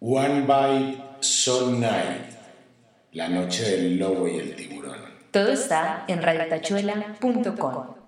One Bite Soul Night, la noche del lobo y el tiburón. Todo está en radiotachuela.com.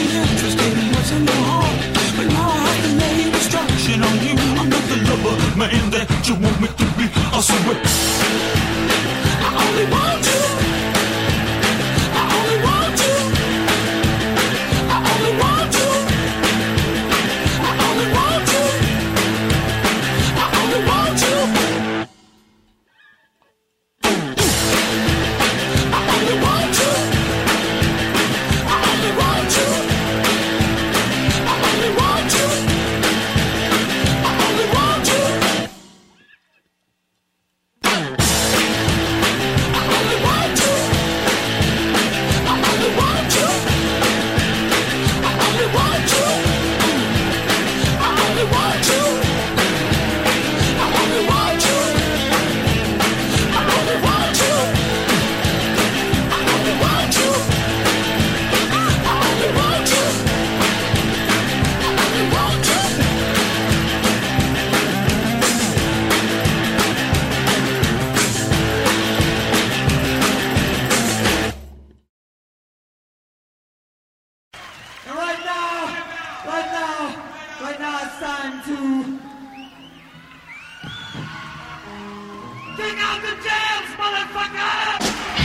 My Right now it's time to take out the jams, motherfucker!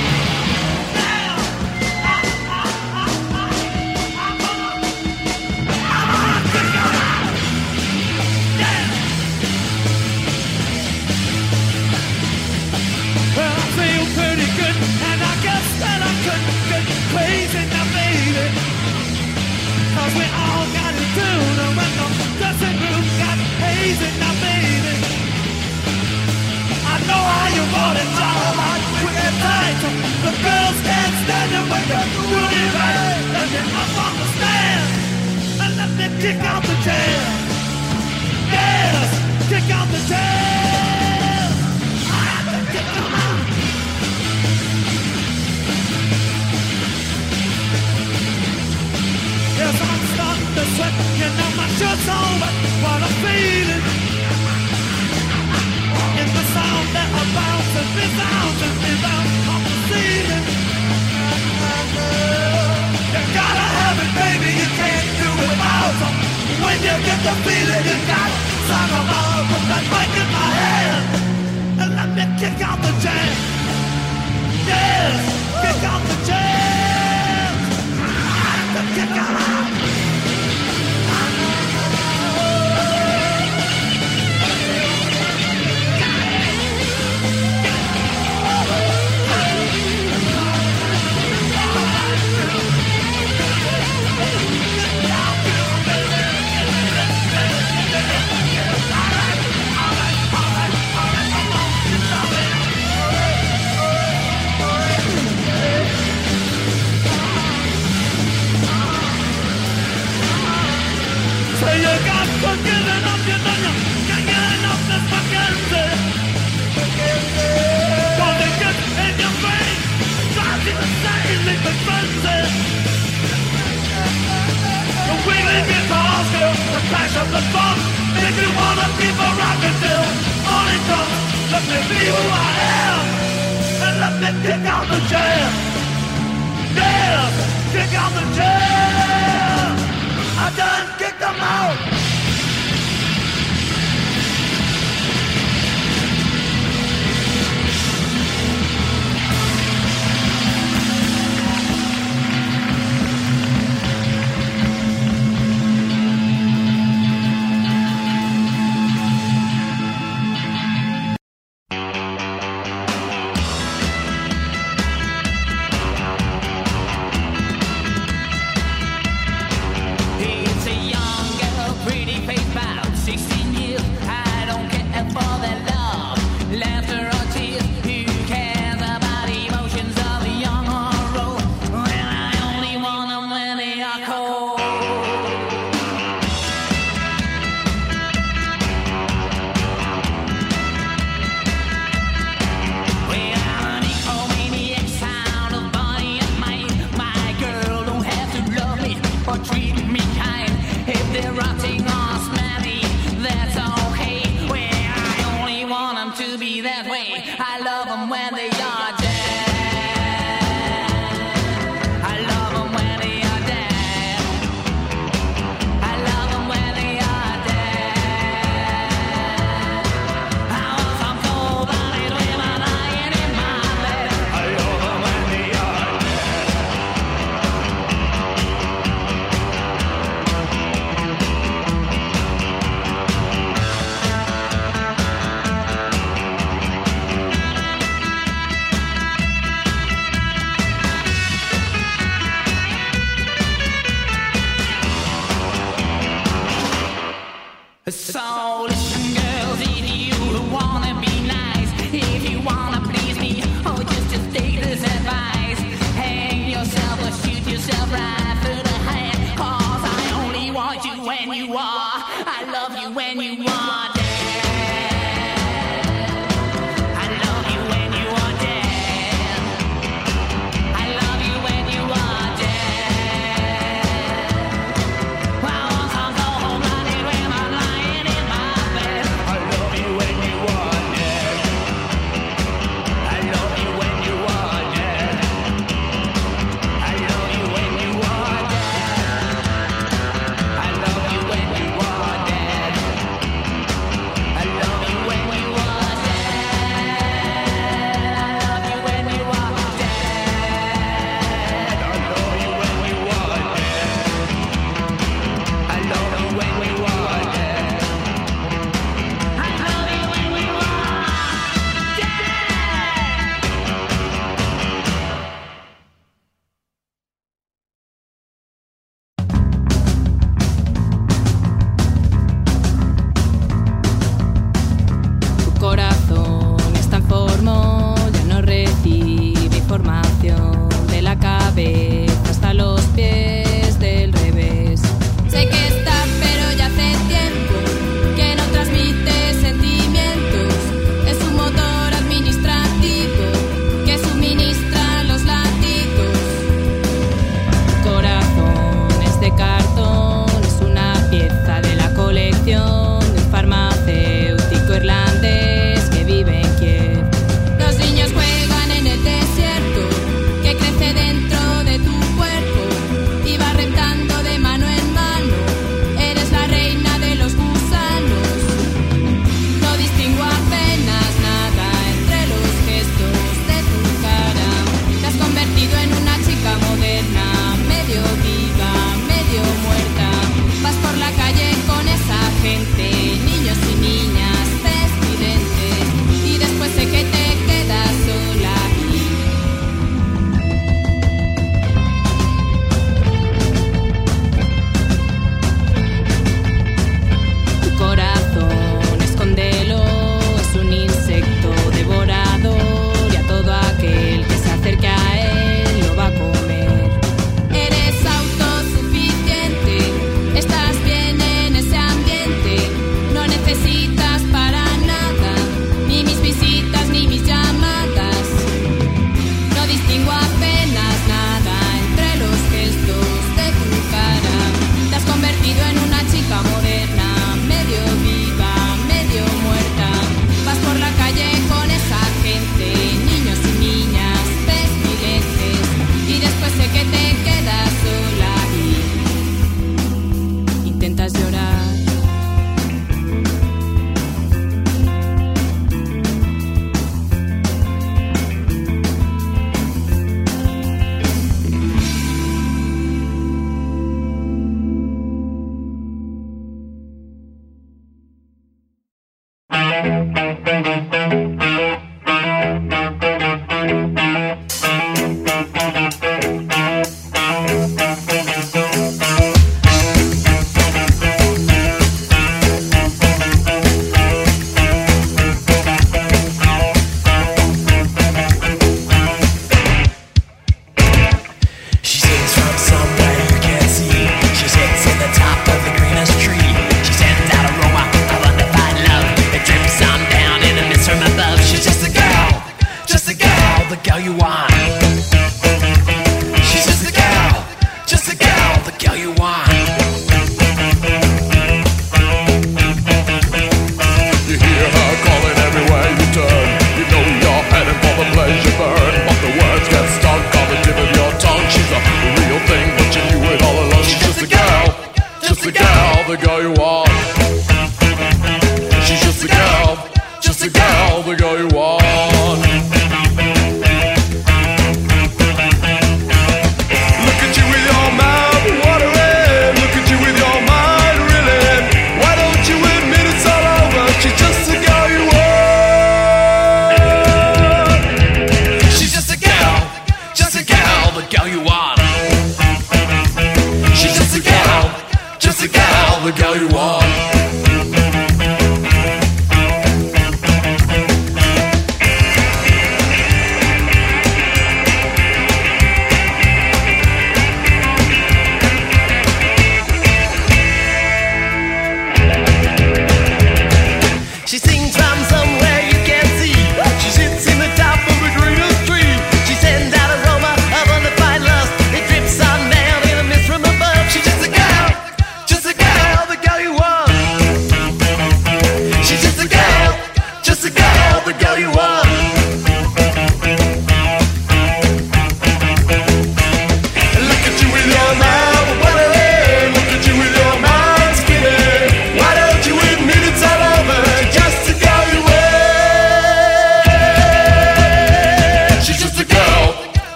Crazy now, baby, 'cause we all got to do no when the dressing room got hazy now, baby. I know how you want it, John, quick and tight. The girls can't stand it when you're doing it right. Let me up on the stand and let me kick out the jam. Yes, kick out the jam. I have to kick them out. Yes, I'm starting to sweat, you know my shirt's on, but what I'm feeling in the sound that I bounce and resounds and rebounds off the ceiling. You gotta have it, baby, you can't do it without it. When you get the feeling, you got to sound them out. Put that mic in my hand and let me kick out the jam. Yes, kick out the jam. Kick out. So you got to get enough, you know you can't get enough this fucking day. Don't it get in your brain, drives you insane, make me frenzy. The wiggling guitars feel the crash of the drum, make me wanna keep a rockin' till morning comes. Let me be who I am, and let me kick out the jam. Yeah, kick out the jam. I done kicked them out. So listen, girls, if you wanna be nice, if you wanna please me, oh, just take this advice. Hang yourself or shoot yourself right through the hand, 'cause I only want you when you are, I love you when you are dead. I love you when you are dead. I love you when you are dead. Well, once I'm so home, I need when I'm lying in my bed. I love you when you are dead. I love you when you are dead. I love you when you are dead. I love you when you are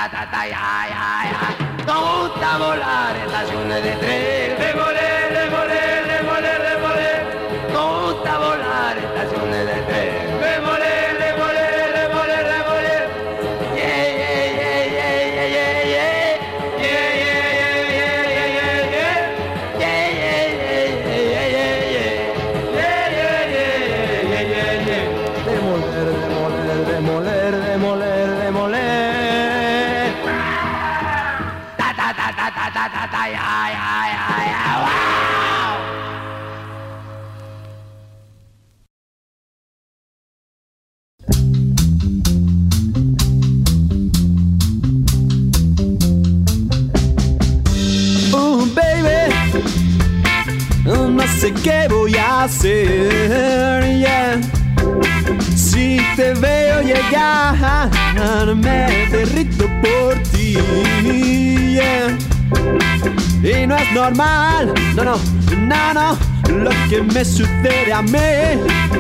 Nos gusta volar estaciones de tren, demoler. Nos gusta volar estaciones de tren, demoler. No sé qué voy a hacer, yeah. Si te veo llegar, me derrito por ti, yeah. Y no es normal, no, lo que me sucede a mí.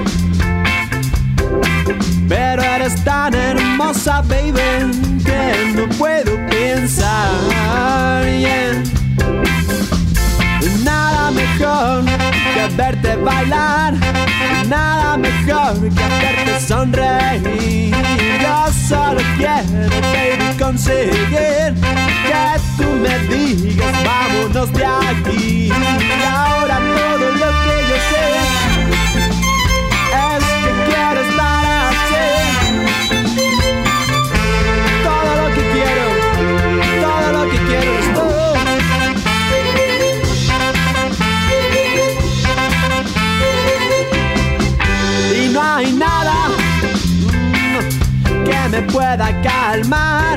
Pero eres tan hermosa, baby, que no puedo pensar, yeah. Nada mejor que verte bailar, nada mejor que verte sonreír. Yo solo quiero, baby, conseguir que tú me digas vámonos de aquí. Y ahora todo lo que yo sé es que quiero estar así. Todo lo que quiero es tú. No hay nada que me pueda calmar,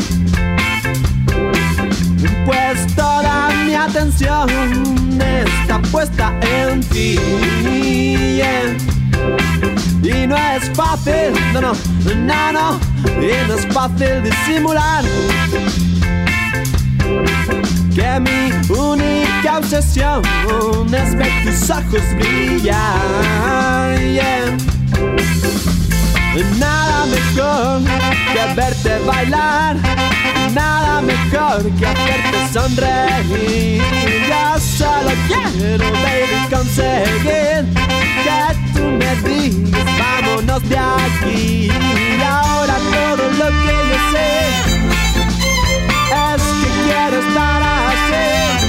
pues toda mi atención está puesta en ti, yeah. Y no es fácil, no, y no es fácil disimular que mi única obsesión es ver tus ojos brillar, yeah. Nada mejor que verte bailar, nada mejor que verte sonreír. Yo solo quiero, baby, conseguir que tú me digas vámonos de aquí. Y ahora todo lo que yo sé es que quiero estar así.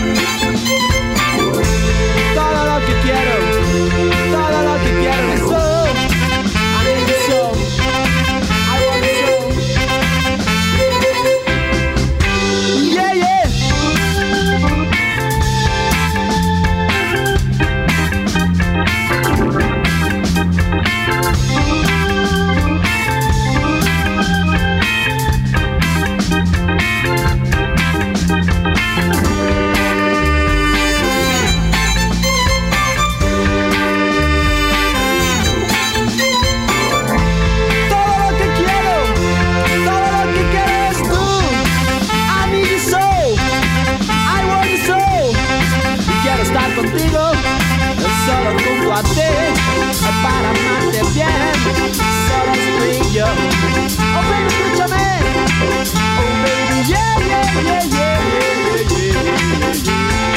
Todo lo que quiero es tú. I need you so, I want you so. Yeah, yeah. Contigo, solo junto a ti, para amarte bien, solo tú y yo. Oh baby, escúchame. Oh baby, yeah, yeah, yeah, yeah, yeah, yeah.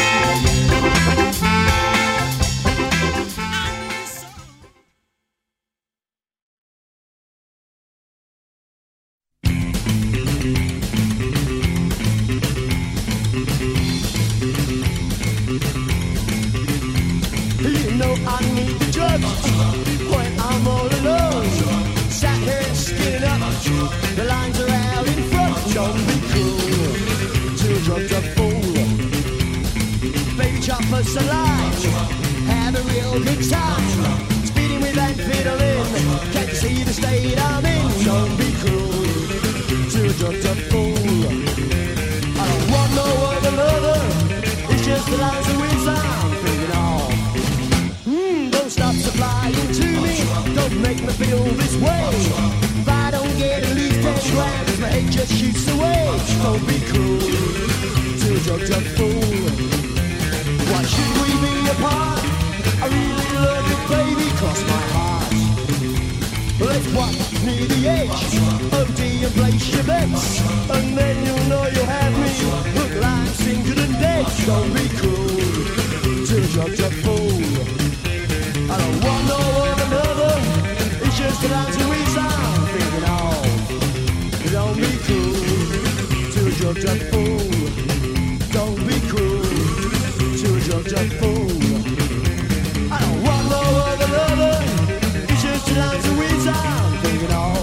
You know I need the drugs when I'm all alone. Sat here skinning up, the lines are out in front. Don't be cool, too drugged up fool. Baby, chop us alive, have a real good time. Speeding with amphetamine, can't you see the state I'm in? Don't be cruel, too drugged up fool. I don't want no other lover, it's just the lines of whiz I'm thinking of. Don't stop supplying to me, don't make me feel this way. If I don't get at least 10 grams, my head just shoots away. Don't be cruel, too drugged up fool. Why should we be apart? I really love you, baby, cross my heart. Let's What? Near the edge. OD and place your bets. And then you'll know you have me. Look like single and dead. Don't be cruel to judge a fool. I don't want no one another. It's just an answer we sound. Thinking, oh, don't be cruel to judge a fool. Don't be cruel to judge a fool. I don't want no one another. It's just an answer we sound. Thinking, oh.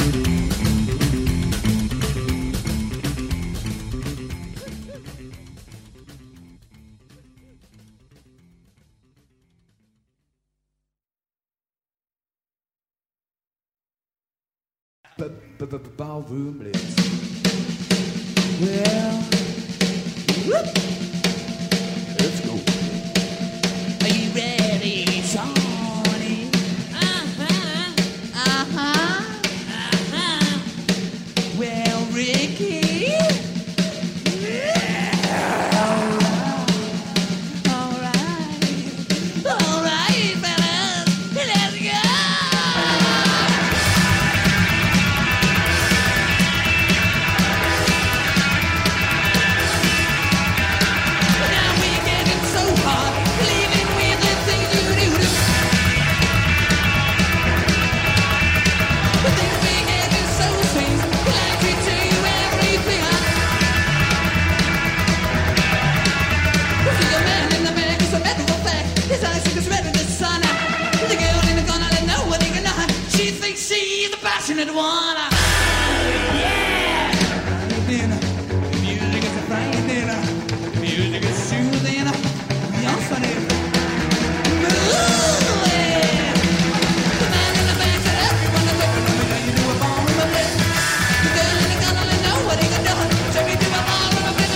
Ballroom Blitz. Well, let's go. Are you ready, Tony? Well, Ricky. Passionate one, yeah. Music is a frightening, music is soothing. Young funny, moving. The man in the back said everyone is looking at me. You do a bomb in my bed. The girl in the gun only know what he can do. So we do a bomb in my bed.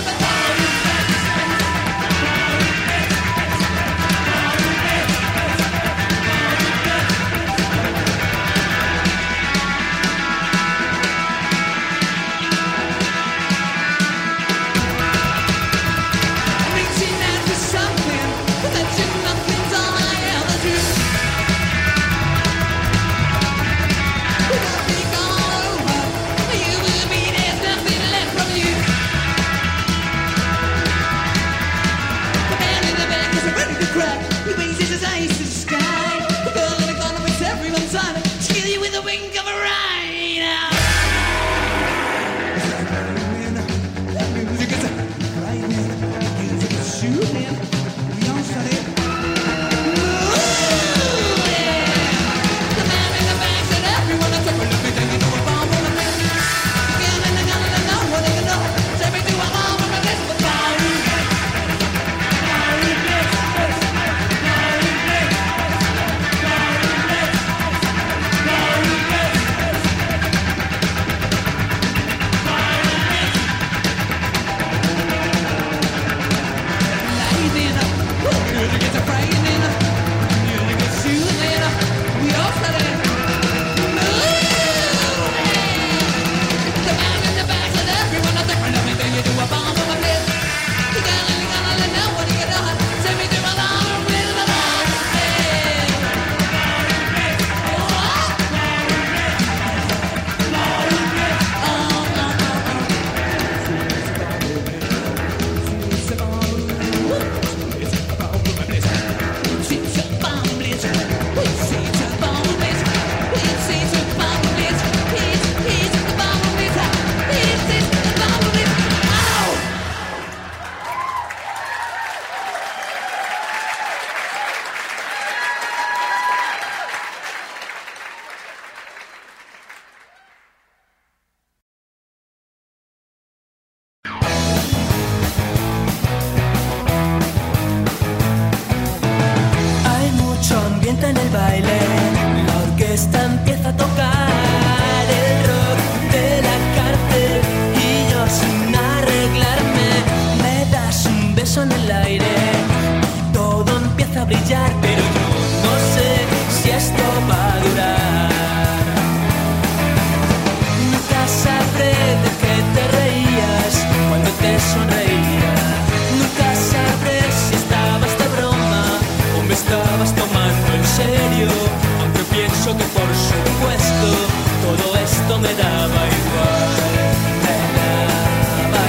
resto me daba igual, me daba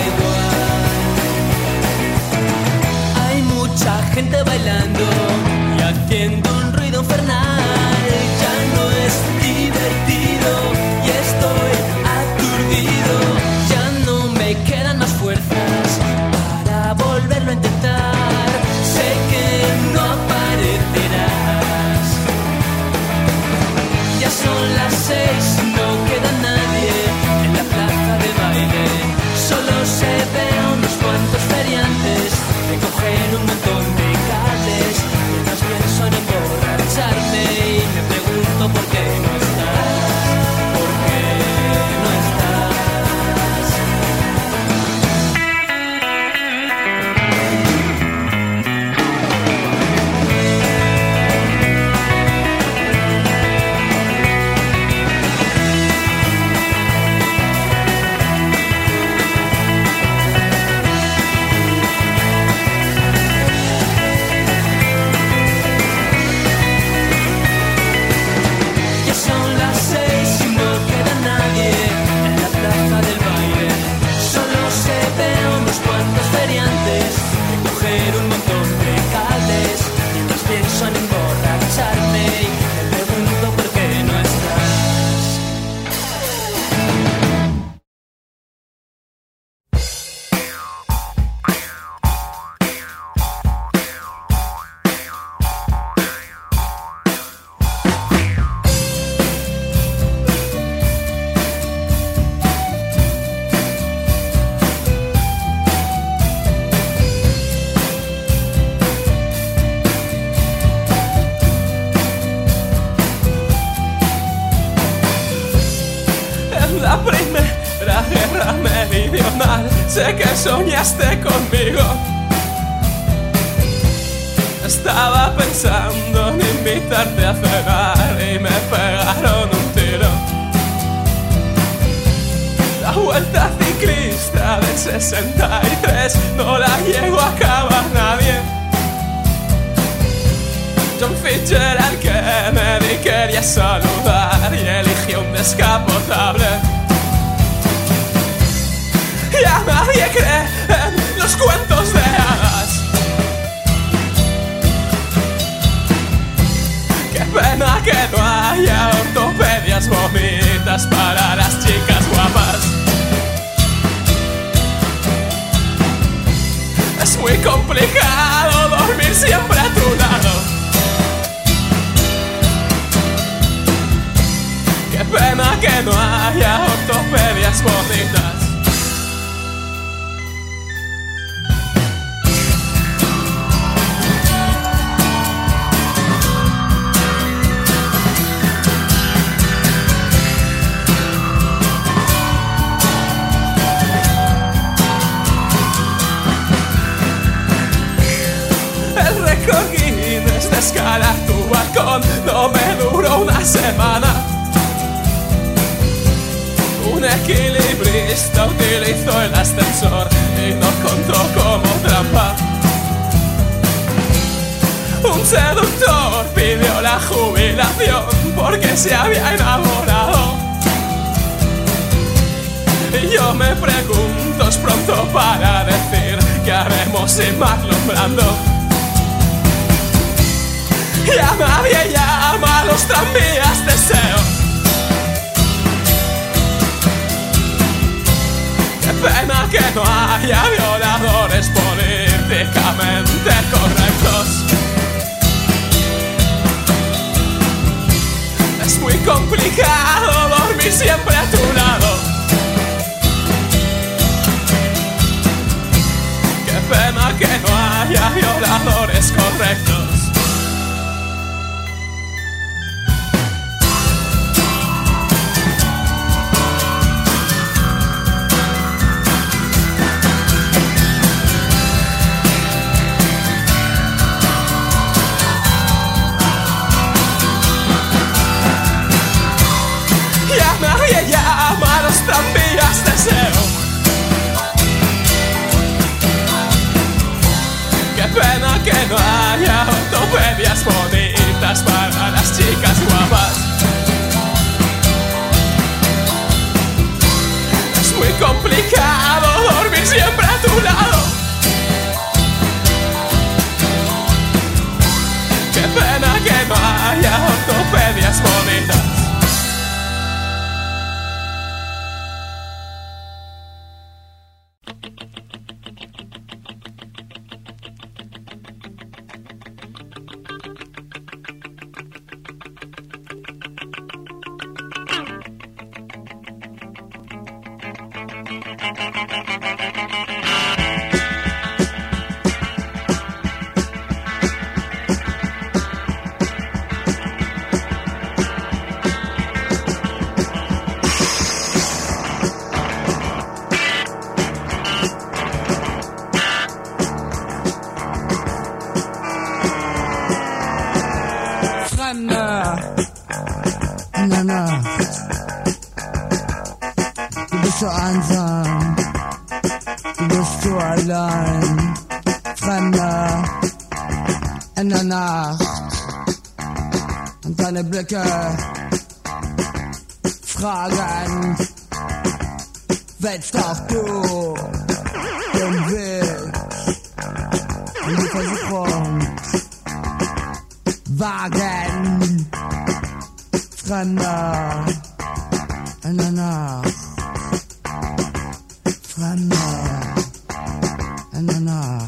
igual. Hay mucha gente bailando y haciendo un ruido infernal. Ya no es divertido y estoy aturdido. Ya no me quedan más fuerzas para volverlo a intentar. Sé que no aparecerás. Ya son las 6, no queda nadie en la plaza del baile. Solo se ven unos cuantos feriantes que cogen un montón de cables. Mientras pienso en emborracharme y me pregunto por qué no estás, por qué no estás. Ya son las 6 y no queda nadie en la plaza del baile. Solo se ven unos cuantos feriantes que coger un montón de cables. Mientras pienso en emborracharme y me pregunto por qué no estás. En la primera guerra meridional sé que soñaste conmigo. Estaba pensando en invitarte a cenar y me pegaron un tiro. La vuelta ciclista del 63 no la llegó a acabar nadie. John Fitzgerald Kennedy quería saludar y eligió un descapotable. Ya nadie cree en los cuentos de hadas. Qué pena que no haya ortopedias bonitas para las chicas guapas. Es muy complicado dormir siempre a tu lado. Qué pena que no haya ortopedias bonitas. El récord Guinness de escalar tu balcón no me duró una semana. Un equilibrista utilizó el ascensor y no contó como trampa. Un seductor pidió la jubilación porque se había enamorado. Y yo me pregunto, ¿es pronto para decir qué haremos sin Marlon Brando? Ya nadie llama a los tranvías deseo. Qué pena que no haya violadores políticamente correctos. Es muy complicado dormir siempre a tu lado. Qué pena que no haya violadores correctos. Nadie llama a los tranvías deseo. Qué pena que no haya ortopedias bonitas para las chicas guapas. complicado dormir siempre a tu lado. Qué pena que no haya ortopedias bonitas. Du bist so einsam, du bist so allein, Fremder in der Nacht. Und deine Blicke fragen, willst auch du den Weg in die Versuchung wagen, Fremder in der Nacht. Fremder in der Nacht.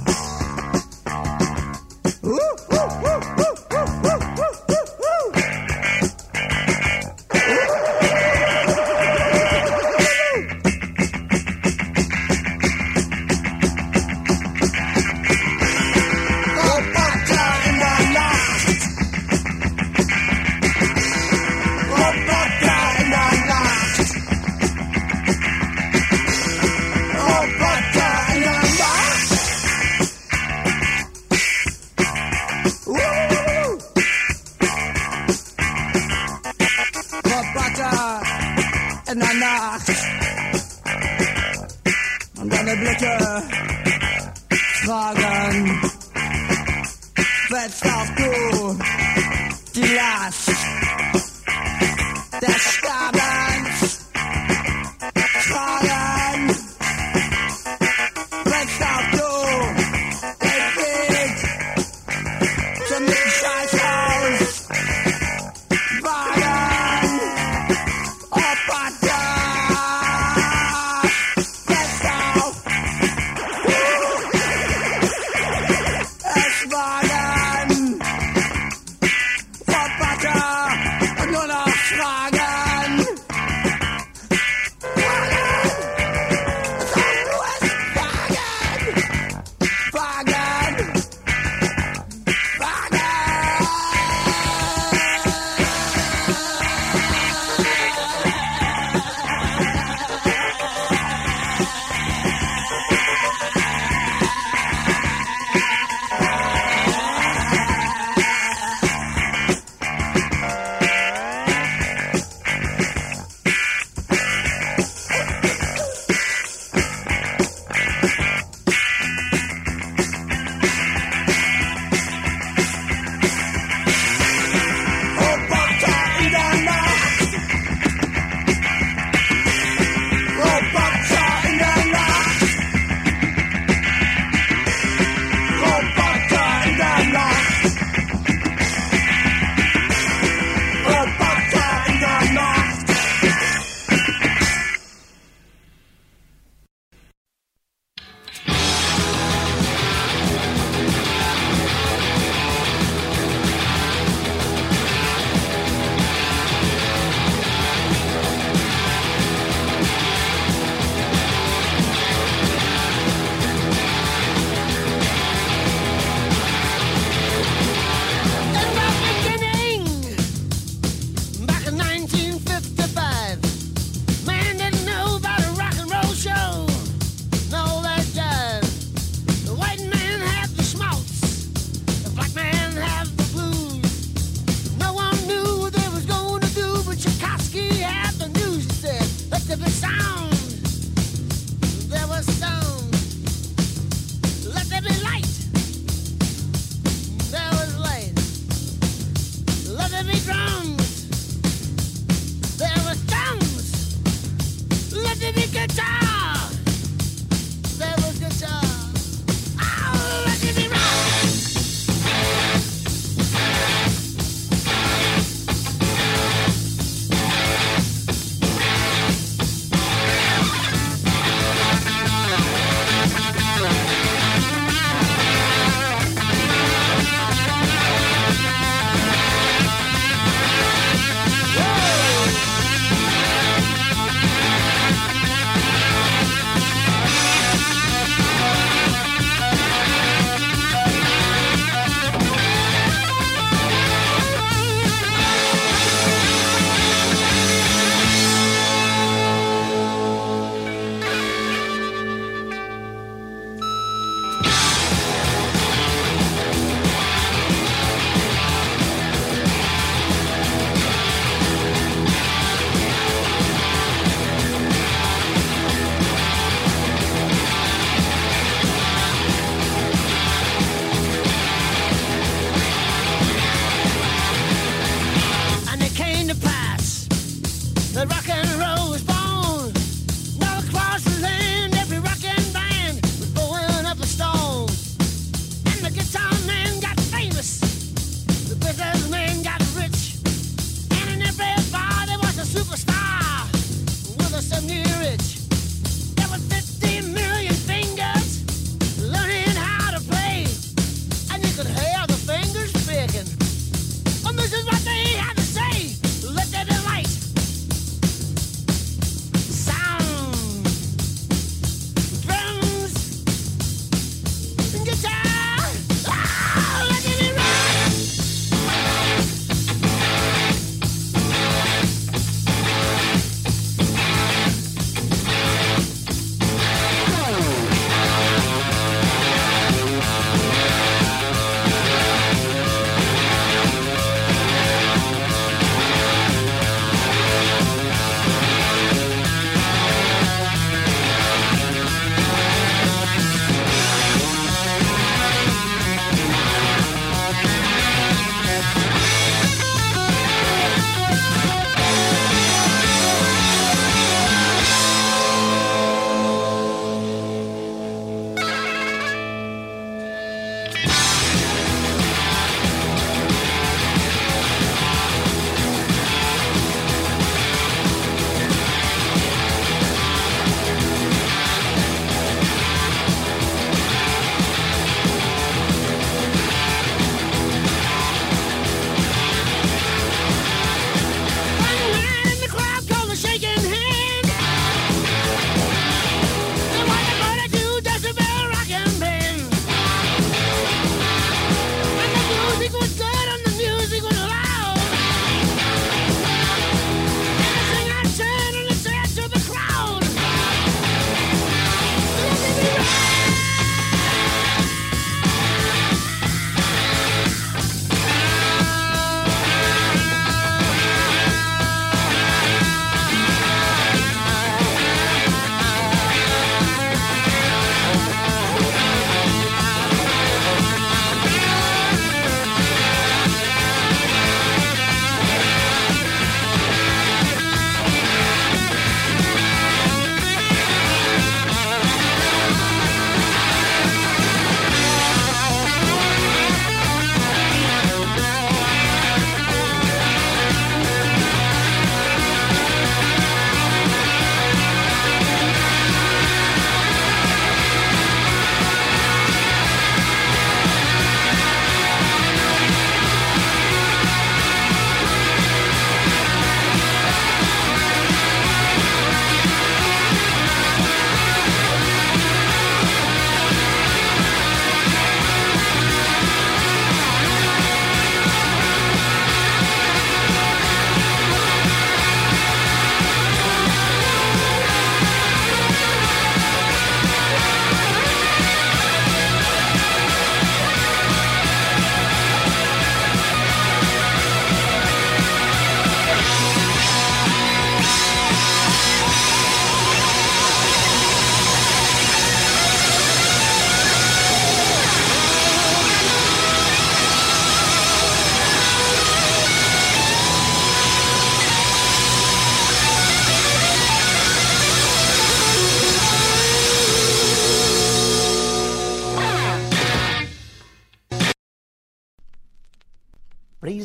In der Nacht und deine Blicke fragen, willst auch du die Last des Sterbens tragen? Willst auch du den Weg zum Scheißhaus wagen? Es war dann Roboter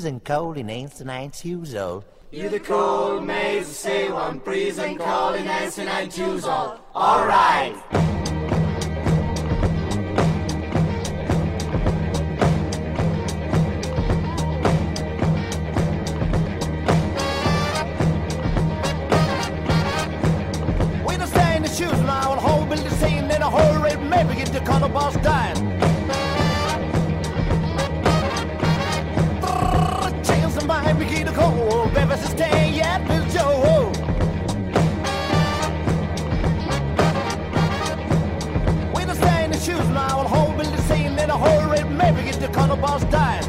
freezing cold in ancient shoes old. You the cold maze, say one freezing cold in ancient shoes old. All right. The boss dying. Change the mind, begin to cold. Baby, stay yet, Bill Joe. When I stay in the shoes now, I'll hold Bill the scene in a hurry. Maybe get the color boss dying.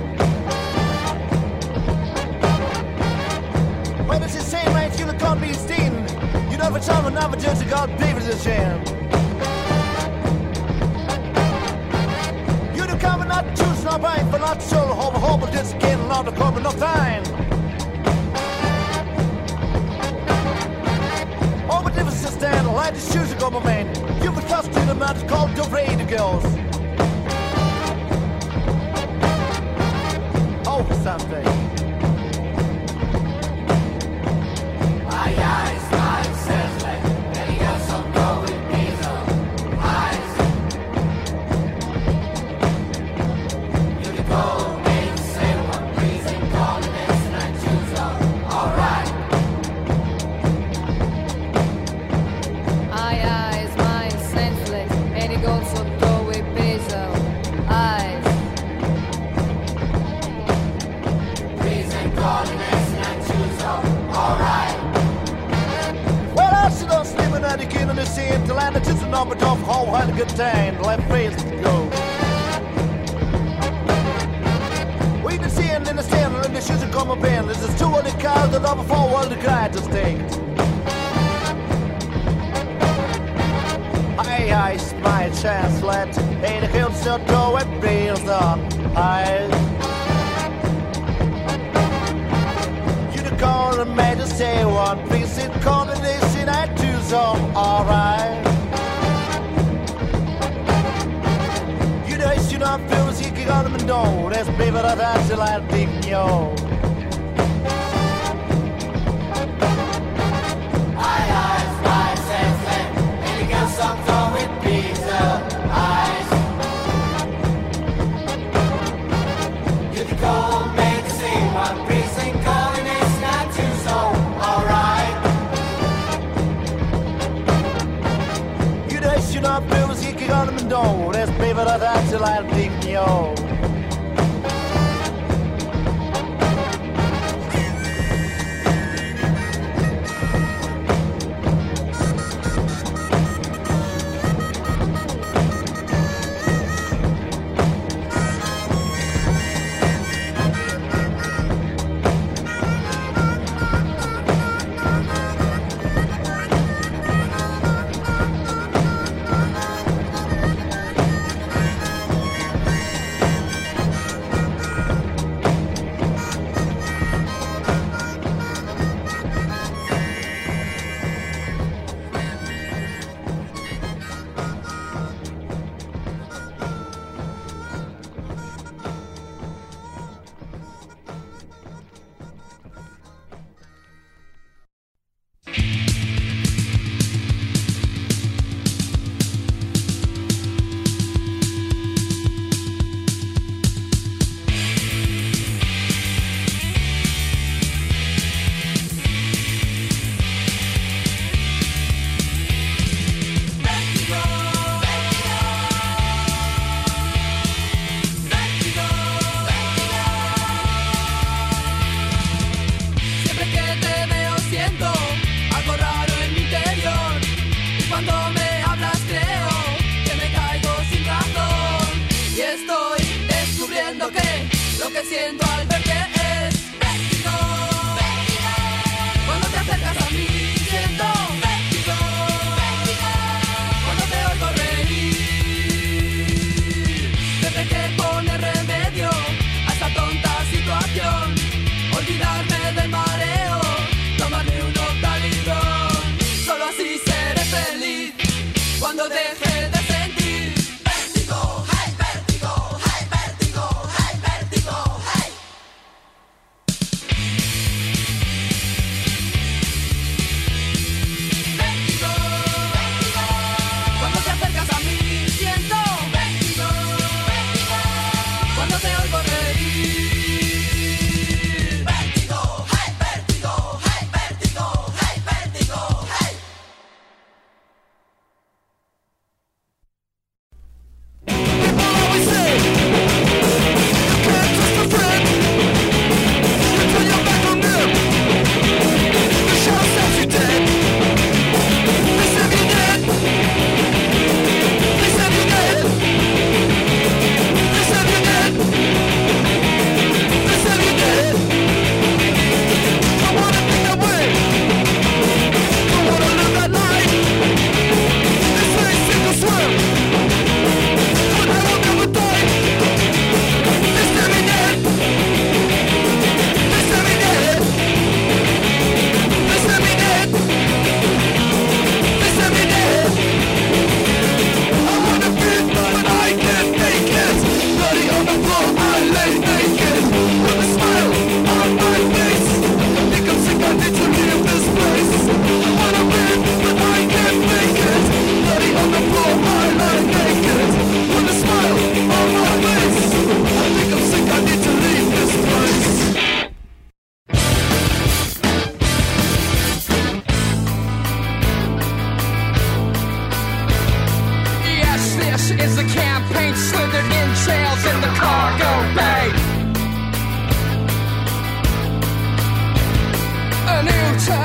When it's the same range, you'll call me Steen. You know, for someone, never just got David's a shame. Not choose, not right, but not sure. Hope, but just getting out of cover, no time. Oh, but if it's just stand, like the shoes go, my man. You've been trusted in the match called the Radio Girls. Oh, something. Aye, aye, smile, says like, and he got some go with diesel. Eyes. Cold, make say one freezing cold and ancient shoes old. All right. Aye, aye, smile, senseless, and he goes so go with basil. Eyes. Freezing cold and ancient shoes old. All right. Well, I sit on sleeping at the king of the scene till I just a number of whole had a good time. Left face to go. In the stand, and the shoes are coming band. This is 200 cars that over 400 guys to stake. I my chance left. Ain't a hill so go and bills on. You the call and made to say one piece in combination I do some alright. You know, you not feel as you can go to the door. That's baby that I still like big yo. That's baby that I still like big yo.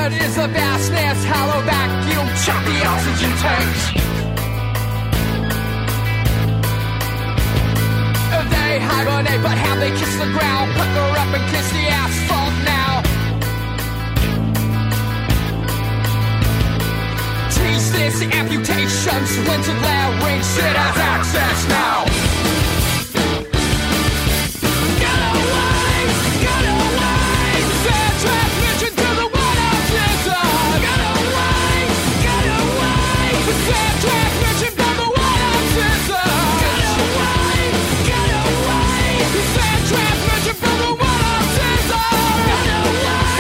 What is the vastness? Hollow vacuum, chop the oxygen tanks. They hibernate, but how they kiss the ground, pucker up and kiss the asphalt now. Taste this amputations, winter larynx, it has access now. Get away, fair transmission to the water system. Get away, fair transmission from the water system. Get away, fair transmission from the water system. Get away.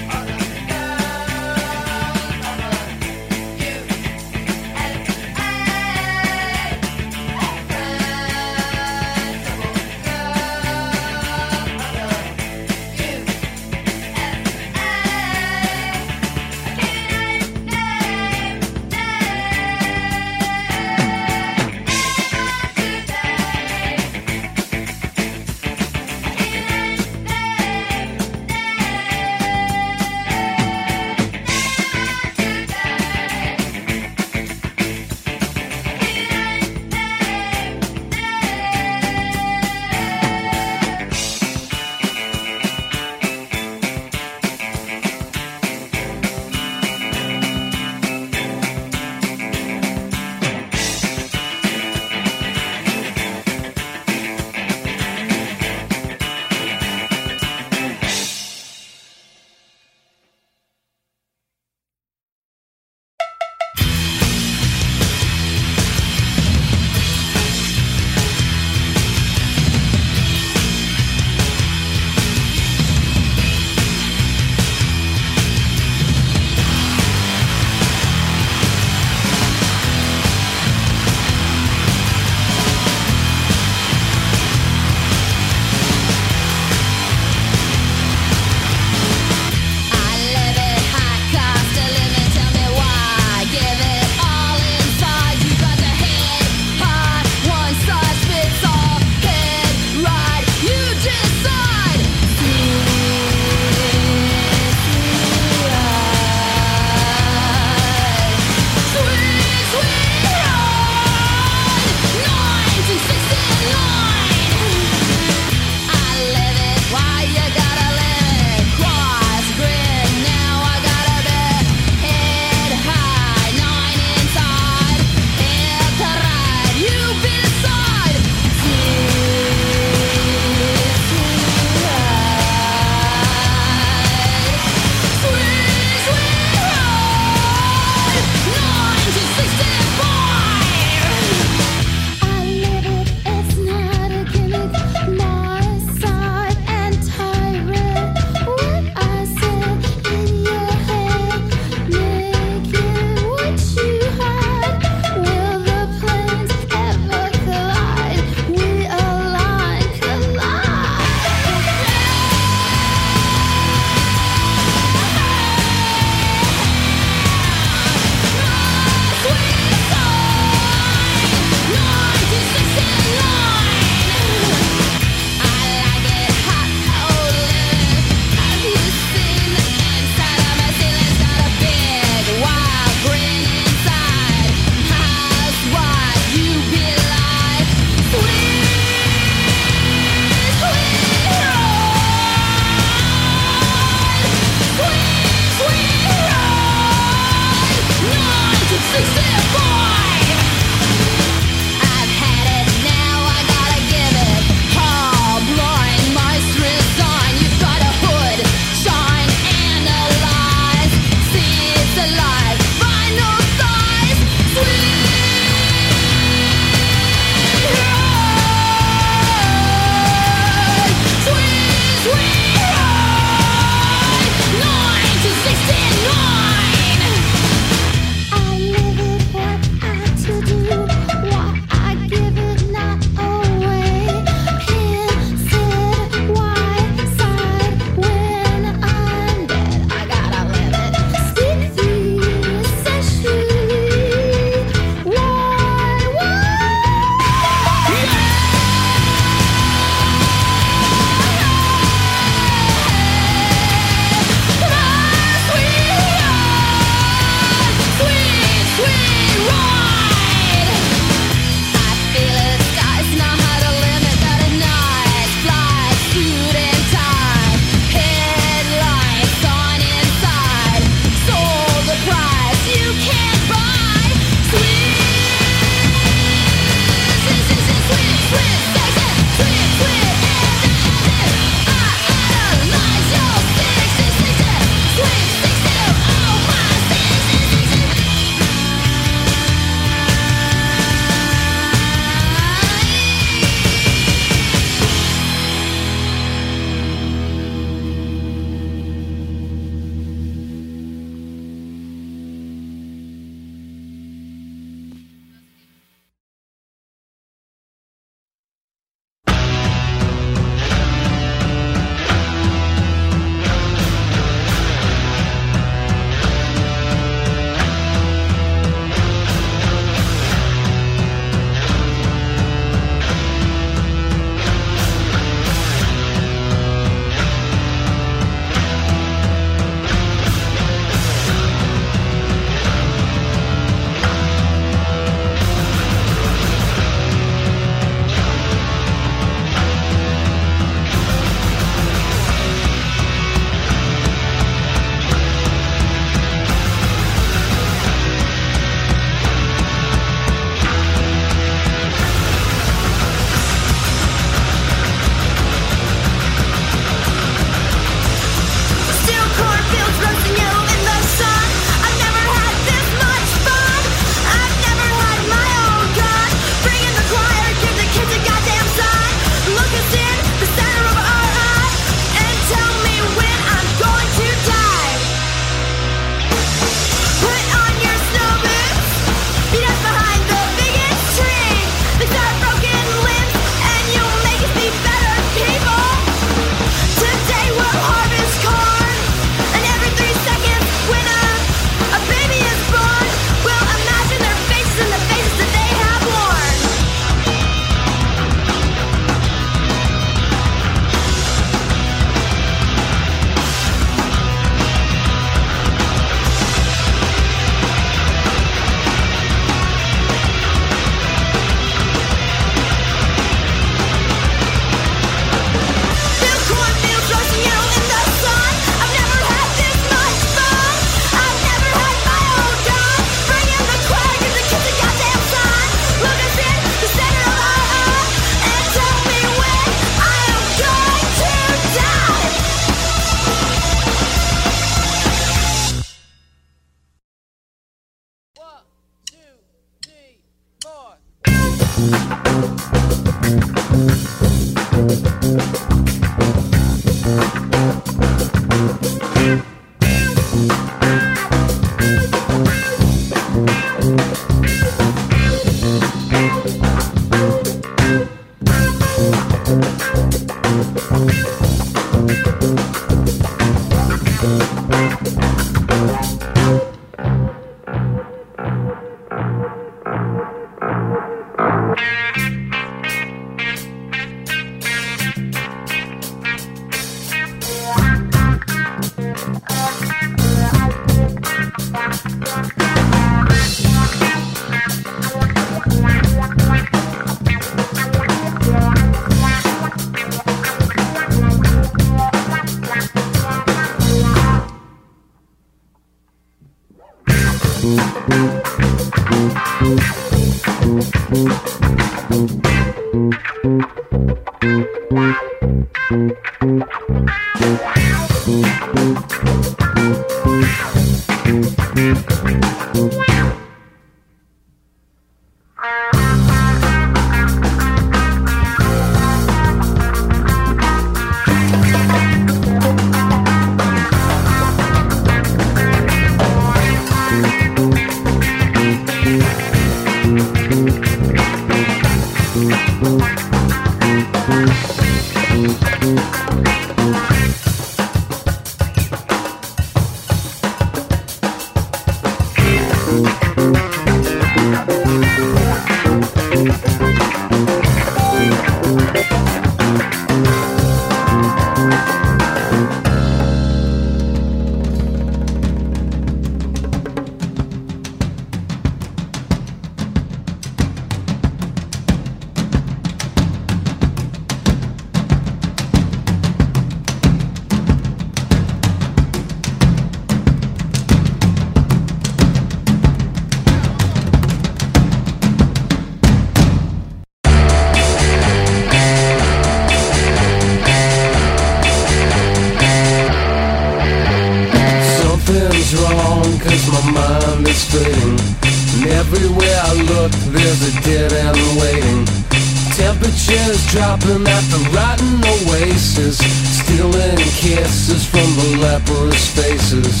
Dropping at the rotten oasis, stealing kisses from the leprous faces.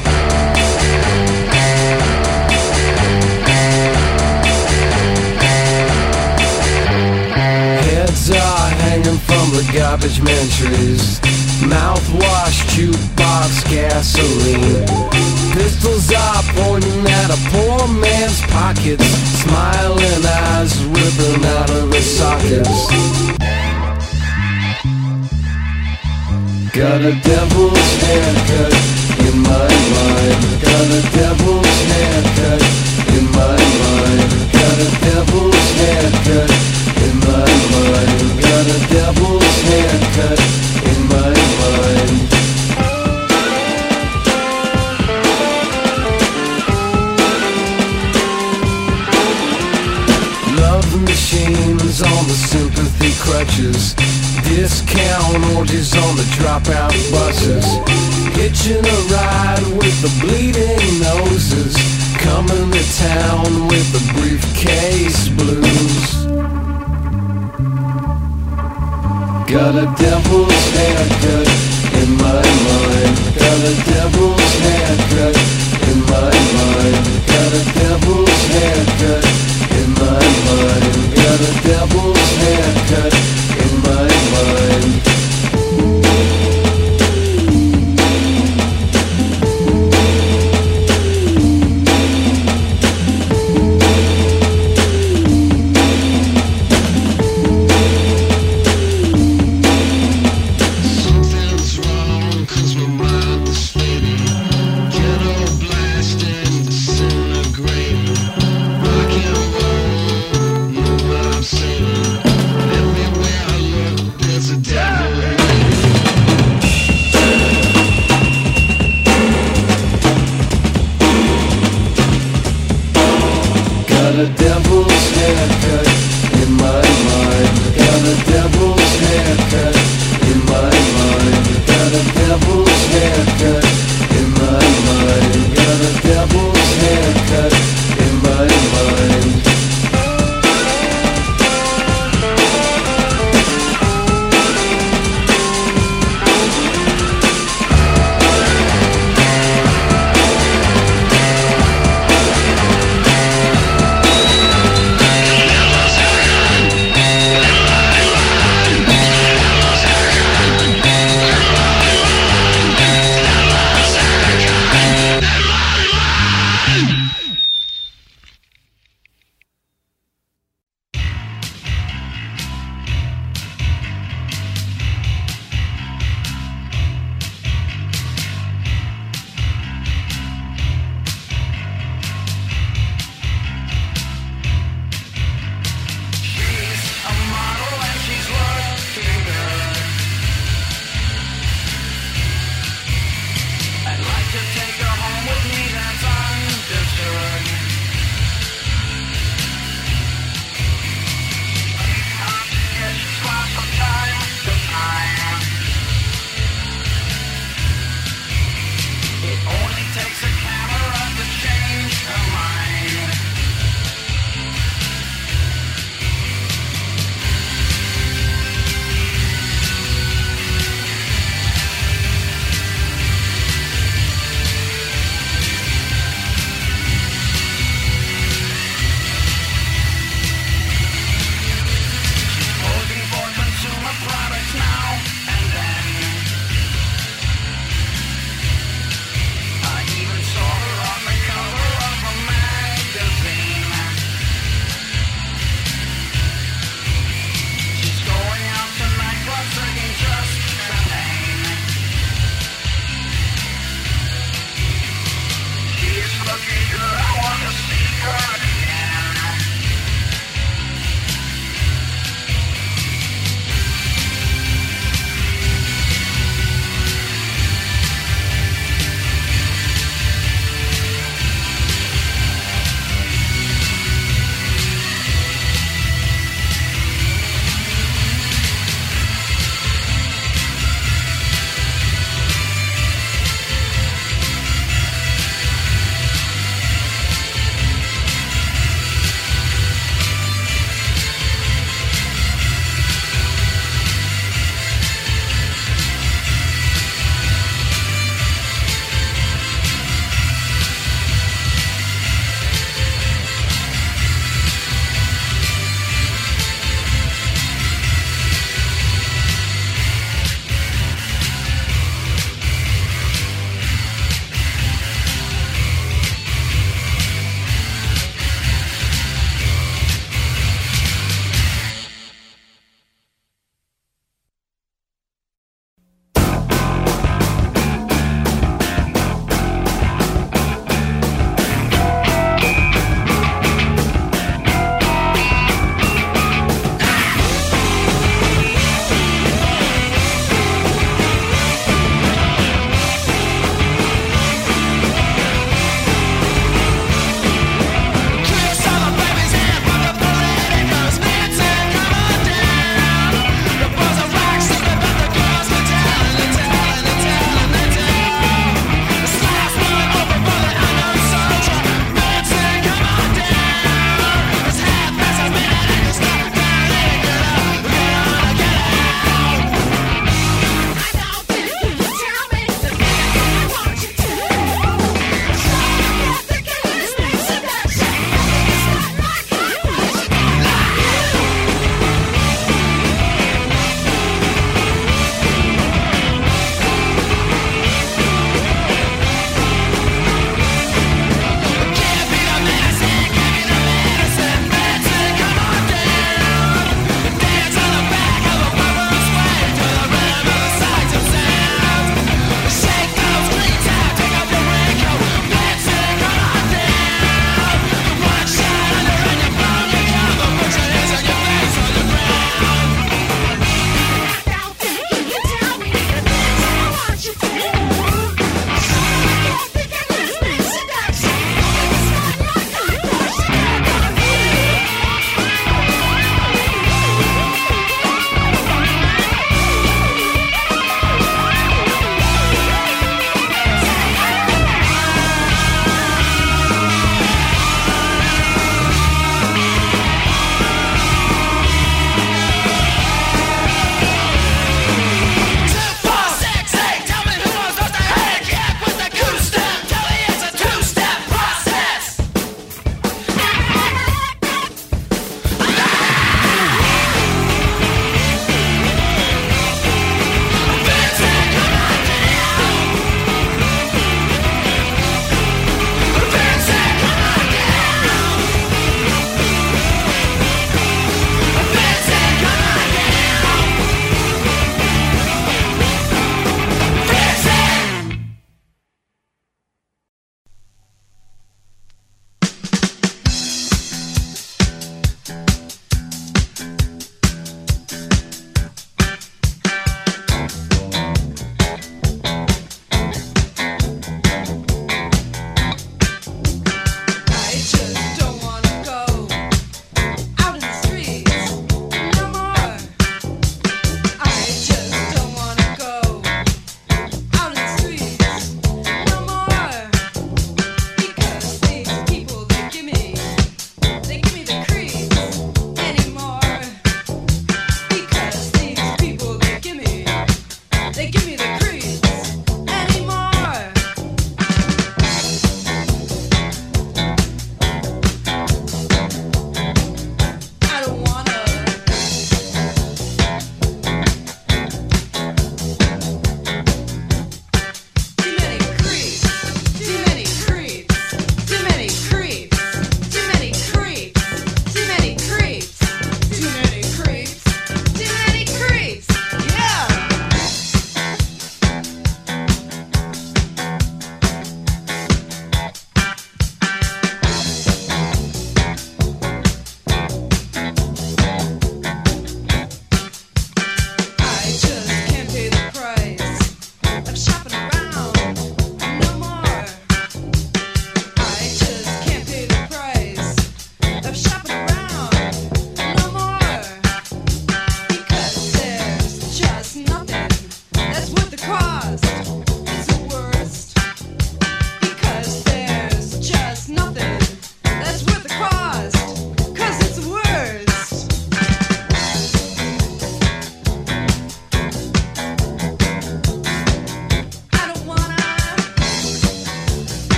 Heads are hanging from the garbage man trees, mouthwash, jukebox, gasoline. Pistols are pointing at a poor man's pockets, smiling eyes ripping out of his sockets. Got a devil's haircut in my mind. Got a devil's haircut in my mind. Got a devil's haircut in my mind. Got a devil's haircut in my mind. Machines on the sympathy crutches, discount orgies on the dropout buses, hitching a ride with the bleeding noses, coming to town with the briefcase blues. Got a devil's haircut in my mind. Got a devil's haircut in my mind. Got a devil's haircut in my mind. Got a devil's haircut in my mind.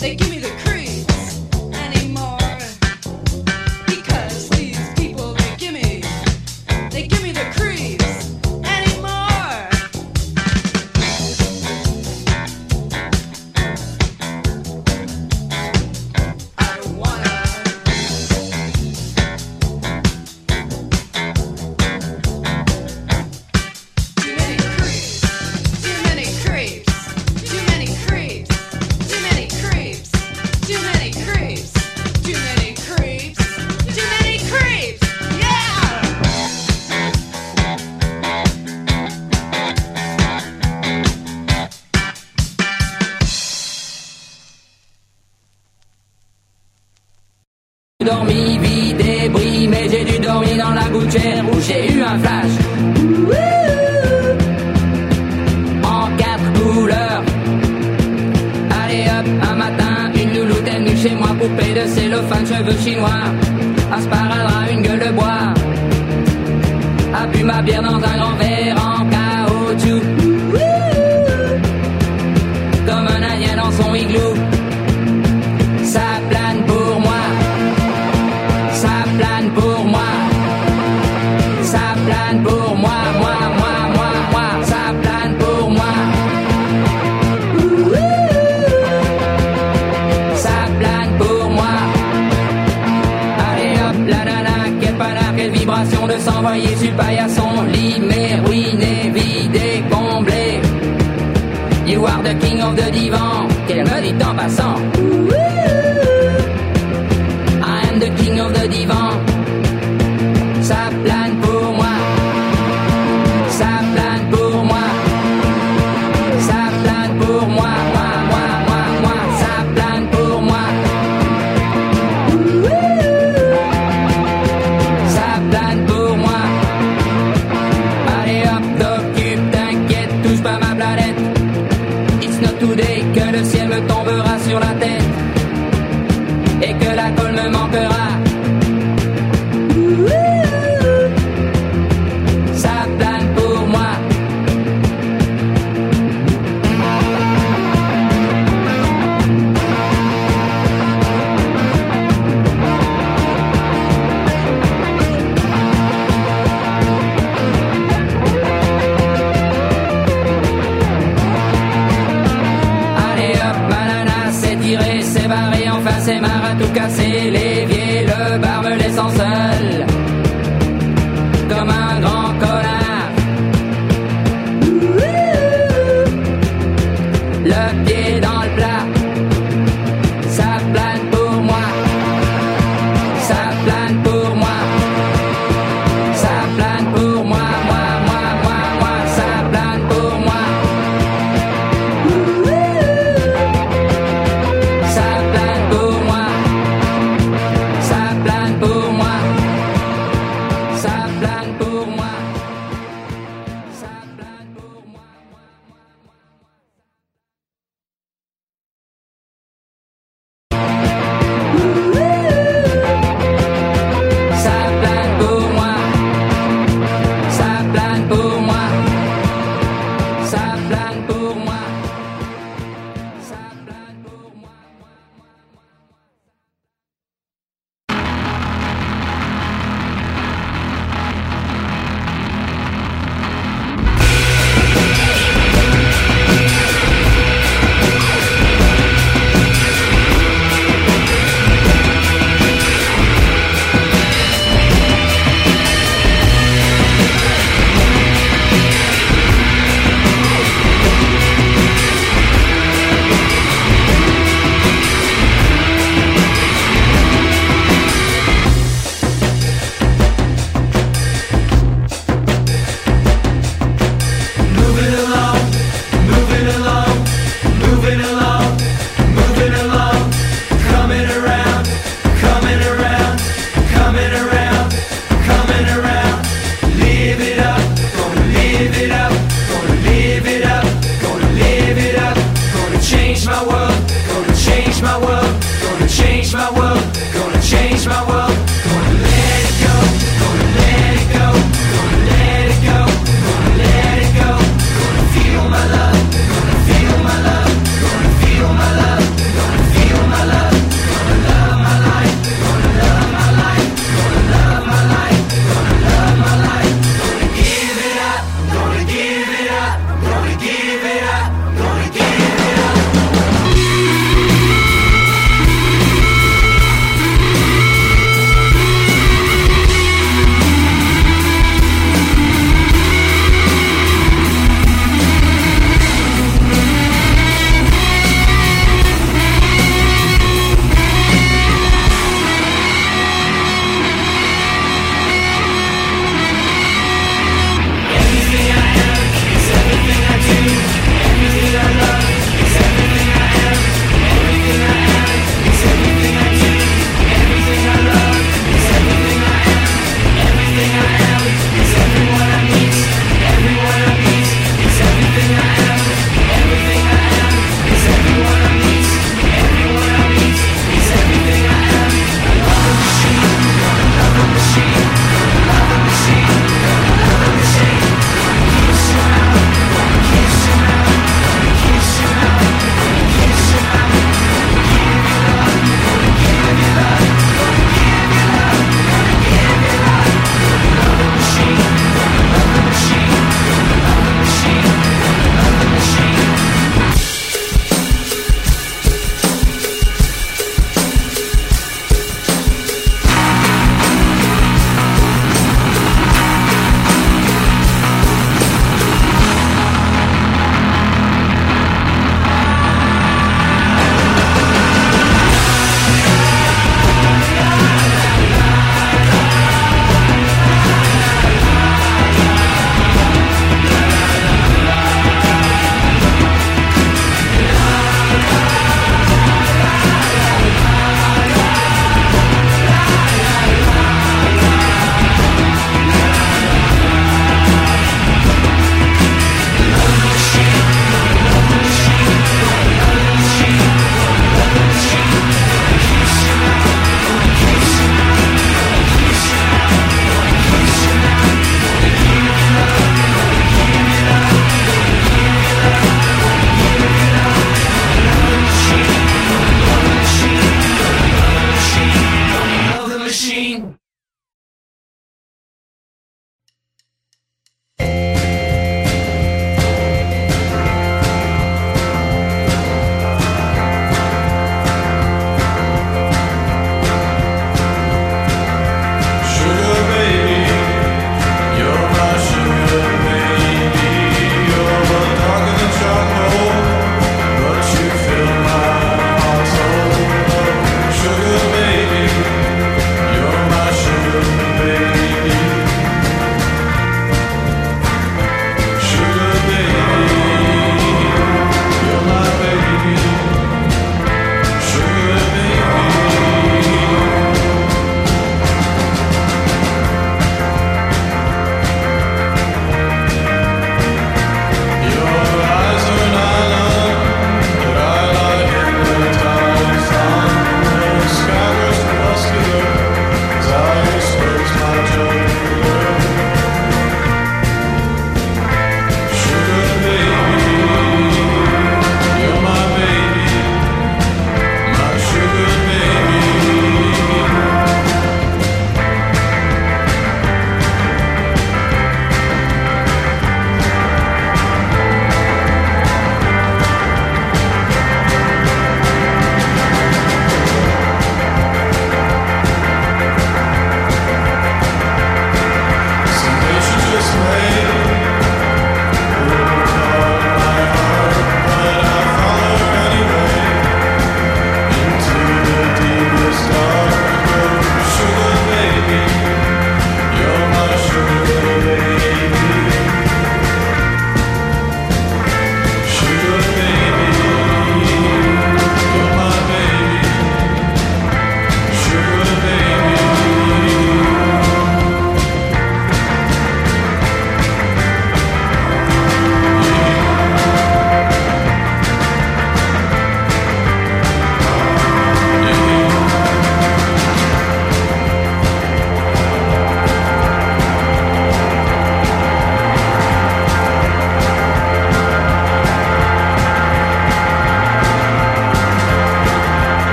they give me the creeps anymore. Because these people, they give me the creeps anymore. I don't wanna. Too many creeps, too many creeps, too many creeps, too many creeps, too many creeps, too many creeps, too many creeps, yeah! Dormi, vie, débris, mais j'ai dû dormir dans la gouttière où j'ai eu un flash. En 4 couleurs. Allez hop, un matin, une louloute est venue chez moi, poupée de cellophane, cheveux chinois, un sparadrap, une gueule de bois, a bu ma bière dans un grand verre en caoutchouc, comme un indien dans son igloo. Ça plane pour moi, ça plane pour moi, ça plane pour moi, moi, ça plane pour moi. Ça plane pour moi. Allez hop, la nana, quelle panard, quelle vibration de s'envoyer sur paillasson. Limé, ruiné, vidé, comblé. You are the king of the divan, qu'elle me dit en passant. I am the king of the divan. Ça plane pour moi. Ça plane pour moi. Ça plane pour moi. Moi. Ça plane pour moi. Ça plane pour moi. Allez hop, t'occupe, t'inquiète, touche pas ma planète. It's not today que le ciel me tombera sur la tête et que l'alcool me manquera. Ça plane pour moi. Allez hop, ma nana s'est tirée, s'est barrée, enfin c'est marre à tout casser. L'évier, le bar me laissant seul, comme un grand connard. Le pied dans le plat. Ça plane pour moi. Ça plane pour moi. Ça plane pour moi. Moi. Ça plane pour moi. Ça plane pour moi. Ça plane pour moi.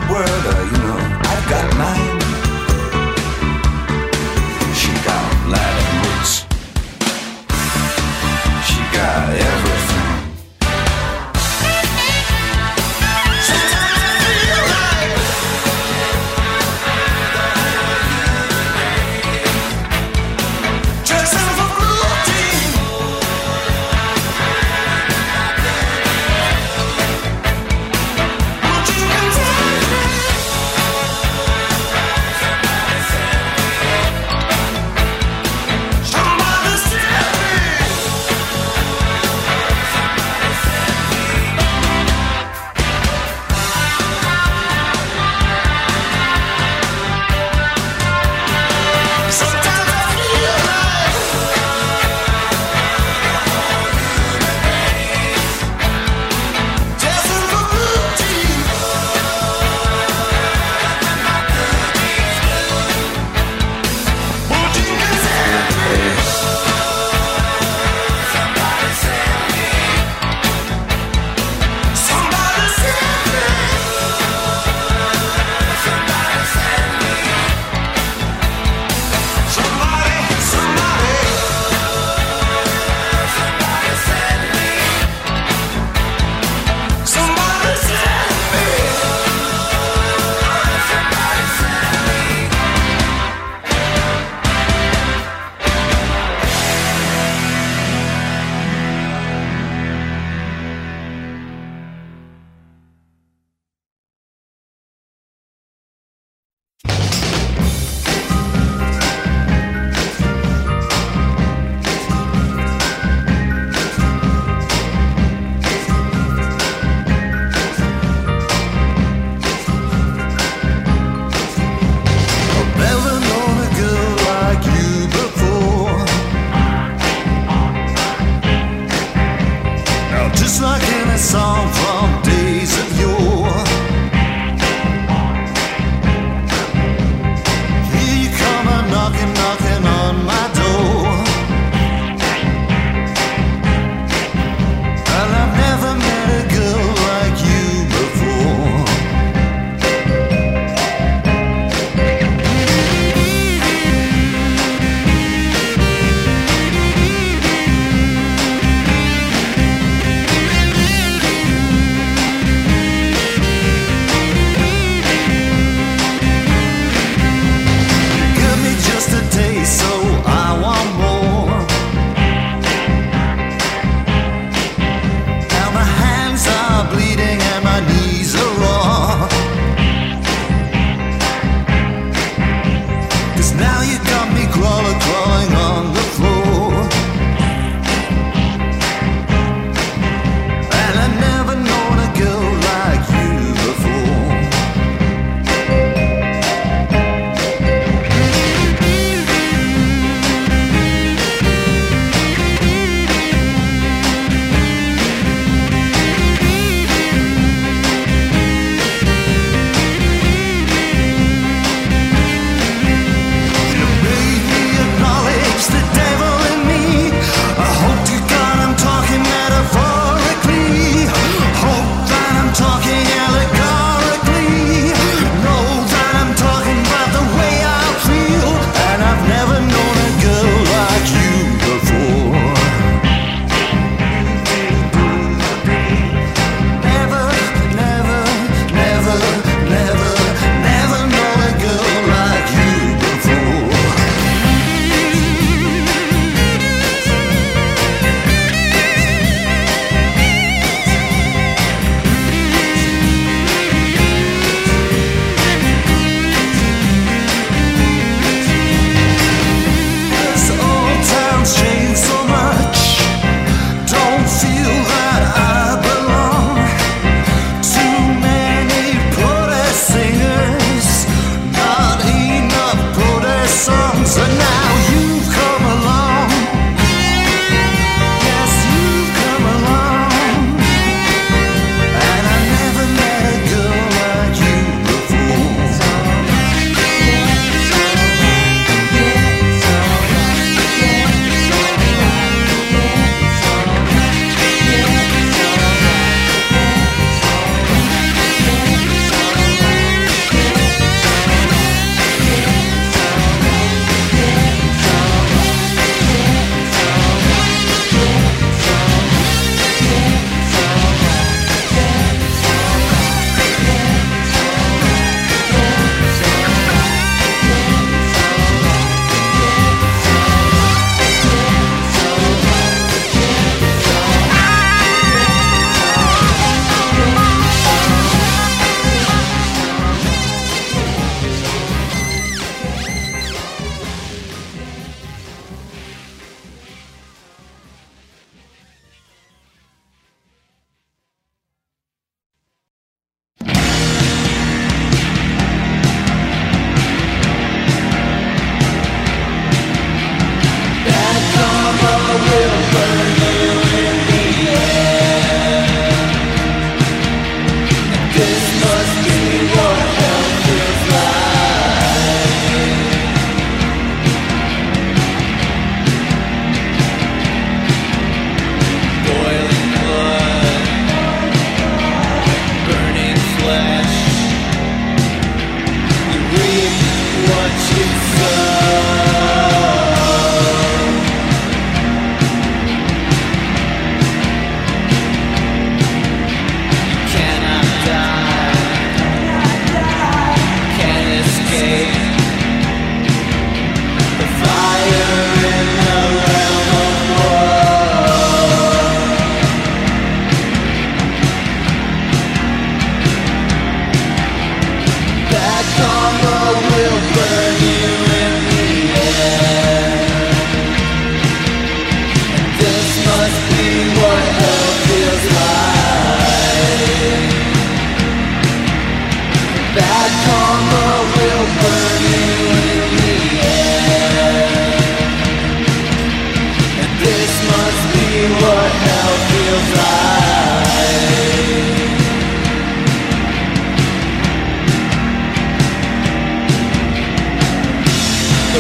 world, I've got mine. She got Latin roots. She got everything.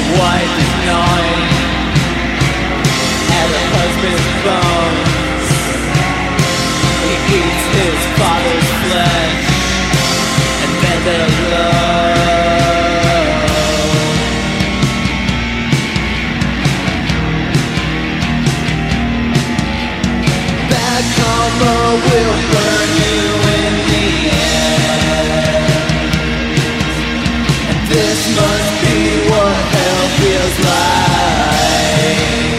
wife is gnawing at her husband's bones. He eats his father's flesh, and then they're alone. Bad karma will burn you in the end, and this must be what hell feels like.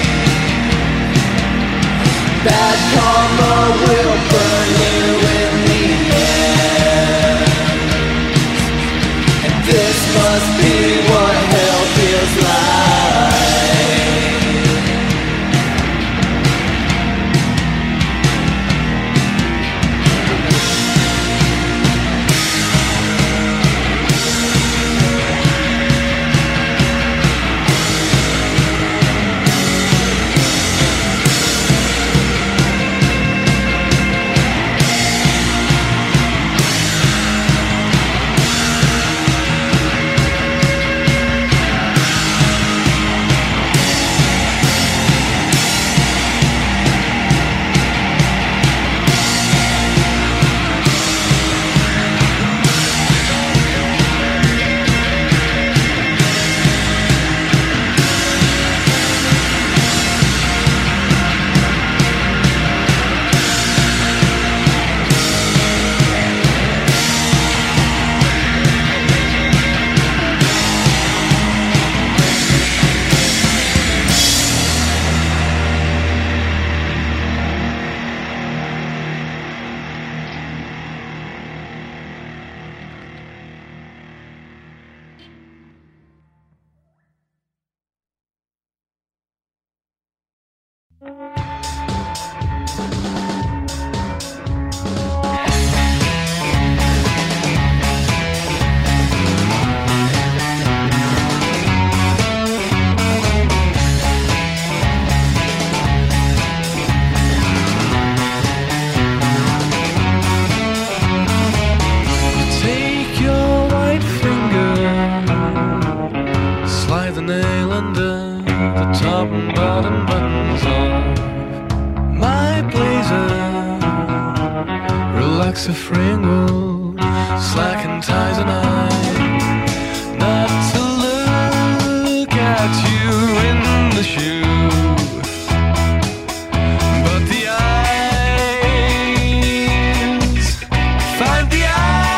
Bad karma will burn you in the end, and this must be what hell feels like. A fringle, slacking ties and I not to look at you in the shoe, but the eyes find the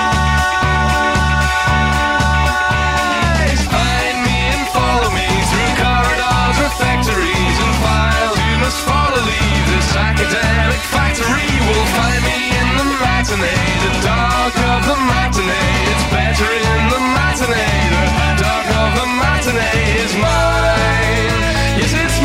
eyes find me and follow me through corridors or factories and files. You must follow, leave this academic factory. Will find me the dark of the matinee. It's better in the matinee. The dark of the matinee is mine. Yes, it's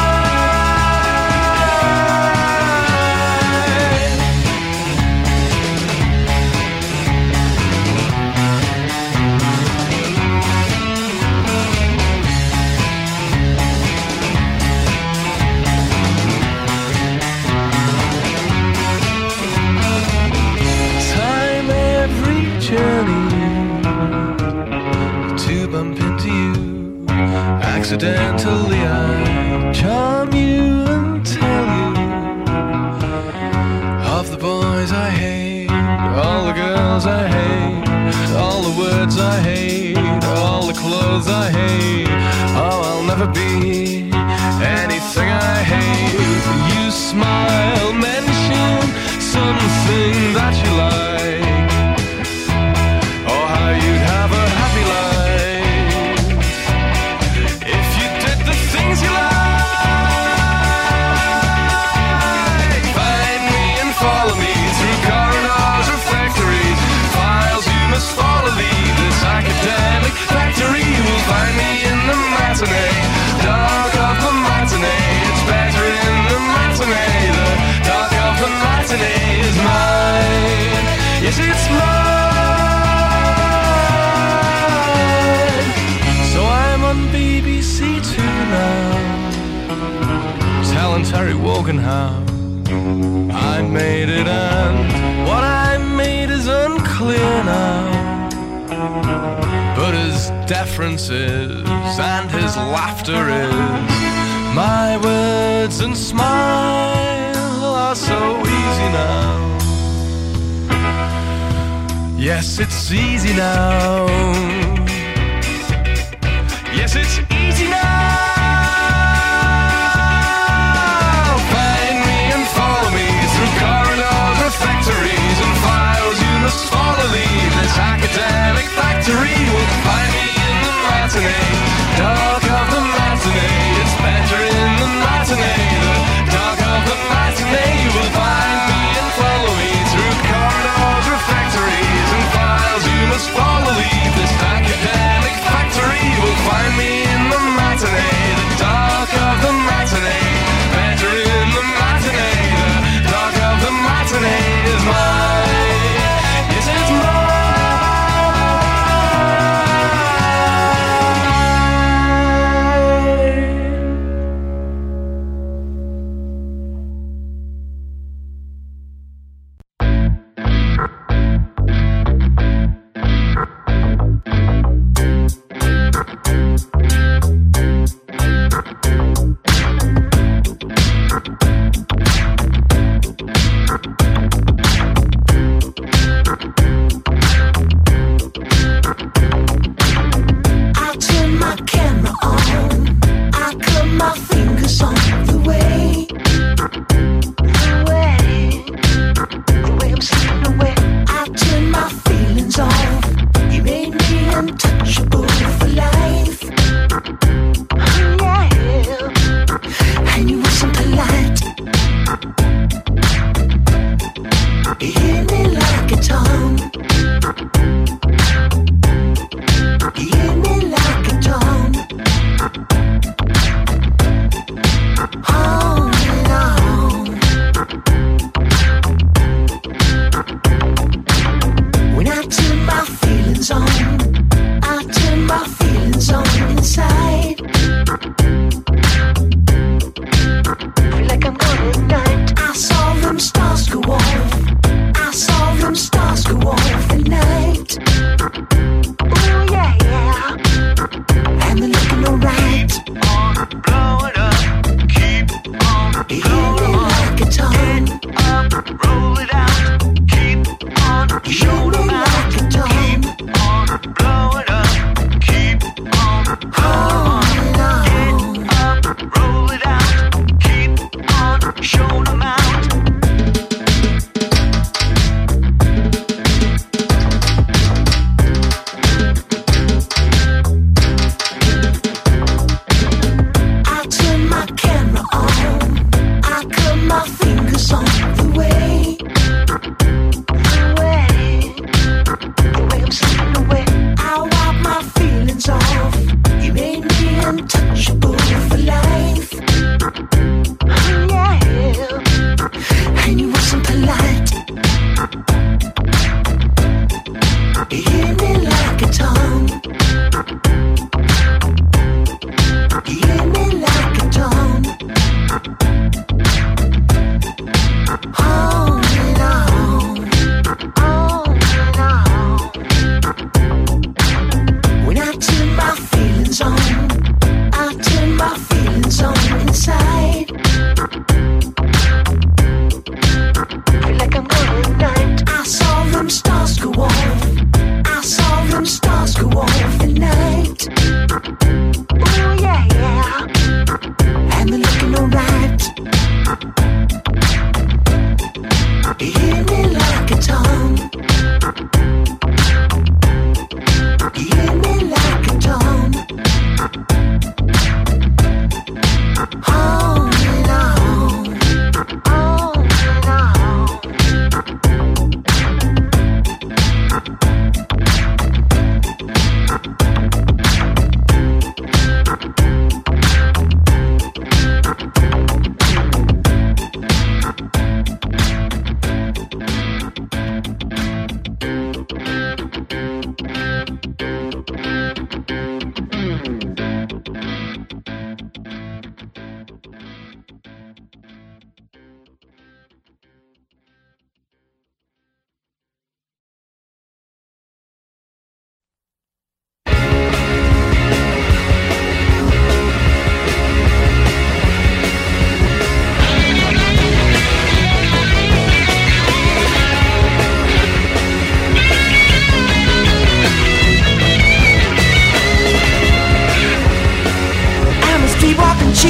accidentally I charm you and tell you of the boys I hate, all the girls I hate, all the words I hate, all the clothes I hate. Oh, I'll never be anything I hate. You smile, mention something that you like, or how you'd have a happy life. Factory, you will find me in the matinee. Dark of the matinee, it's better in the matinee. The dark of the matinee is mine. Yes, it's mine. So I'm on BBC Two now, telling Terry Wogan how I made it, and what I made is unclear now. But good as deference is, and his laughter is. My words and smile are so easy now. Yes, it's easy now. Yes, it's easy now. Find me and follow me through corridors, refectories and files. You must follow, leave this academic factory. Will find me in the matinee, dark of the matinee. It's better in the matinee, the dark of the matinee. You will find me and follow me through corridors, refectories and files. You must follow, leave this academic factory. You will find me in the matinee, the dark of the matinee. Better in the matinee, the dark of the matinee is mine. Yes, it's mine. You made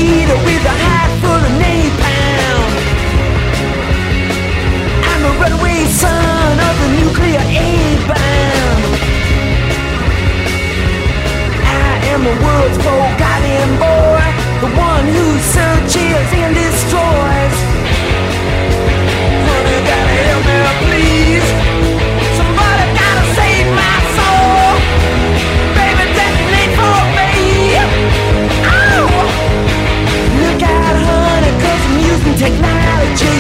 eater with a hat full of napalm. I'm the runaway son of the nuclear A-bomb. I am the world's forgotten boy, the one who searches and destroys. Honey, gotta help me, please. Somebody gotta save my soul. Baby, detonate for me. Oh! Look out, honey, 'cause I'm using technology.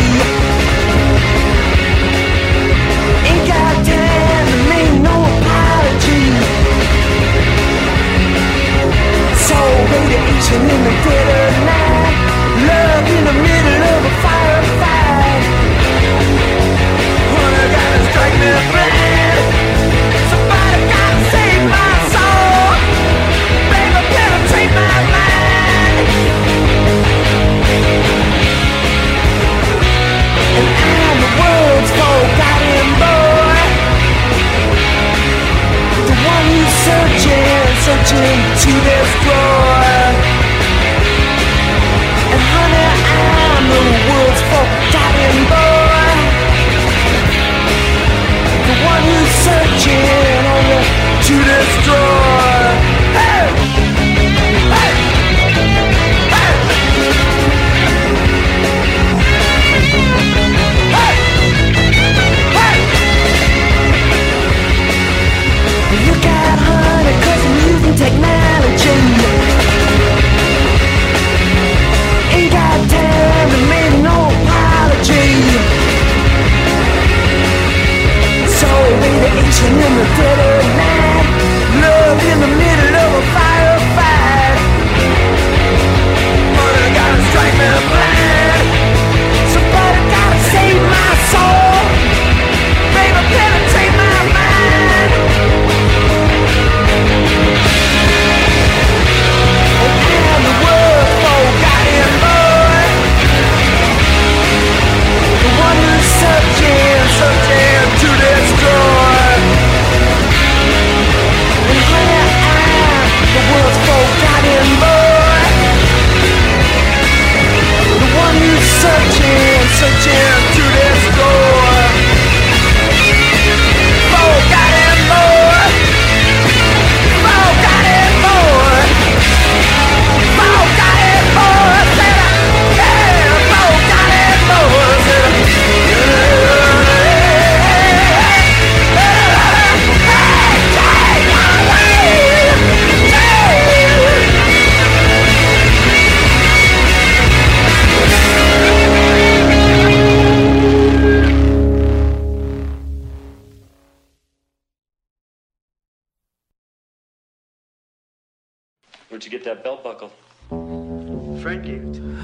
Ain't got time to make no apology. So radiation in the dead of night, love in the middle of a firefight. Honey, gotta strike me blind. Somebody gotta save my soul. Baby, penetrate my mind. And I'm the world's forgotten boy, the one who's searching to destroy. And honey, I'm the world's forgotten boy, the one who's searching only to destroy. Hey! Hey! Hey! Look out, honey, 'cause I'm using technology. Ain't got time to make no apology. So radiation in the dead of night, love in the middle of a firefight. Honey, gotta strike me blind. Somebody gotta save my soul. Baby, penetrate my mind. I'm the world's forgotten boy, the one who's searching to destroy. And honey, I'm the world's forgotten boy, the one who's searching to destroy. Forgotten boy, forgotten boy. Forgotten boy, said I, yeah, forgotten boy, said I, Where'd you get that belt buckle? Frank gave it to me.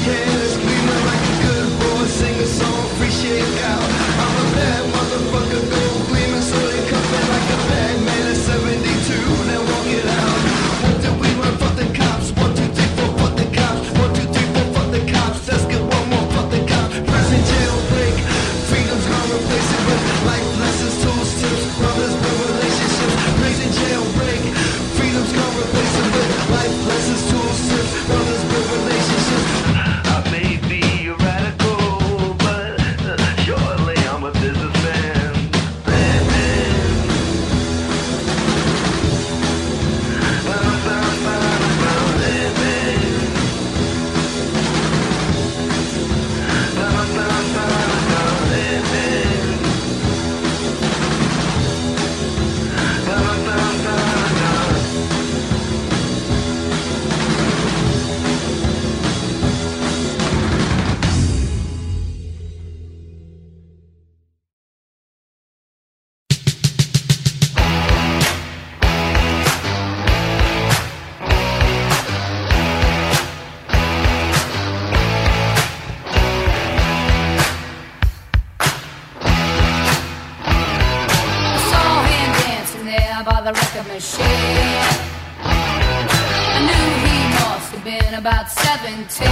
Sing a song, free shake out. I'm a bad motherfucker. about 17.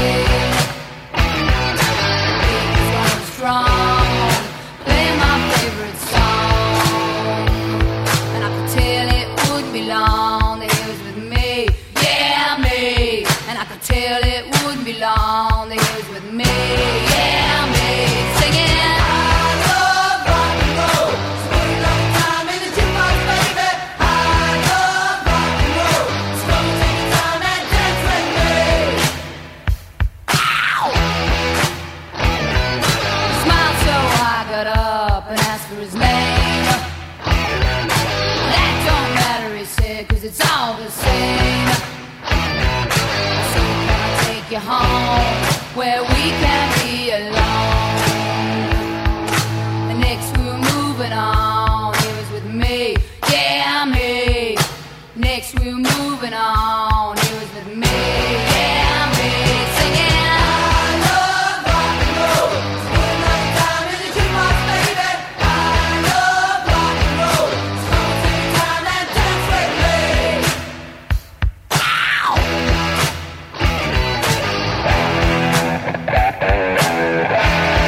Beats going strong, playing my favorite song, and I could tell it wouldn't be long that he was with me, yeah me, and I could tell it wouldn't be long that he was with me, yeah me, singing. I love rock and roll, spending a lot of time in the jukebox, baby. I love rock and roll, so come and take your time and dance with me. Ow! He smiled, so I got up and asked for his name. That don't matter, he said, 'cause it's all the same. So can I take you home where we can be alone? And next we were moving on. He was with me, yeah me. Next we were moving on. He was with me, yeah me. Singing, I love rock and roll. Spending a lot of time in the jukebox, baby. I love rock and roll. So come and take your time and dance with me. Ow!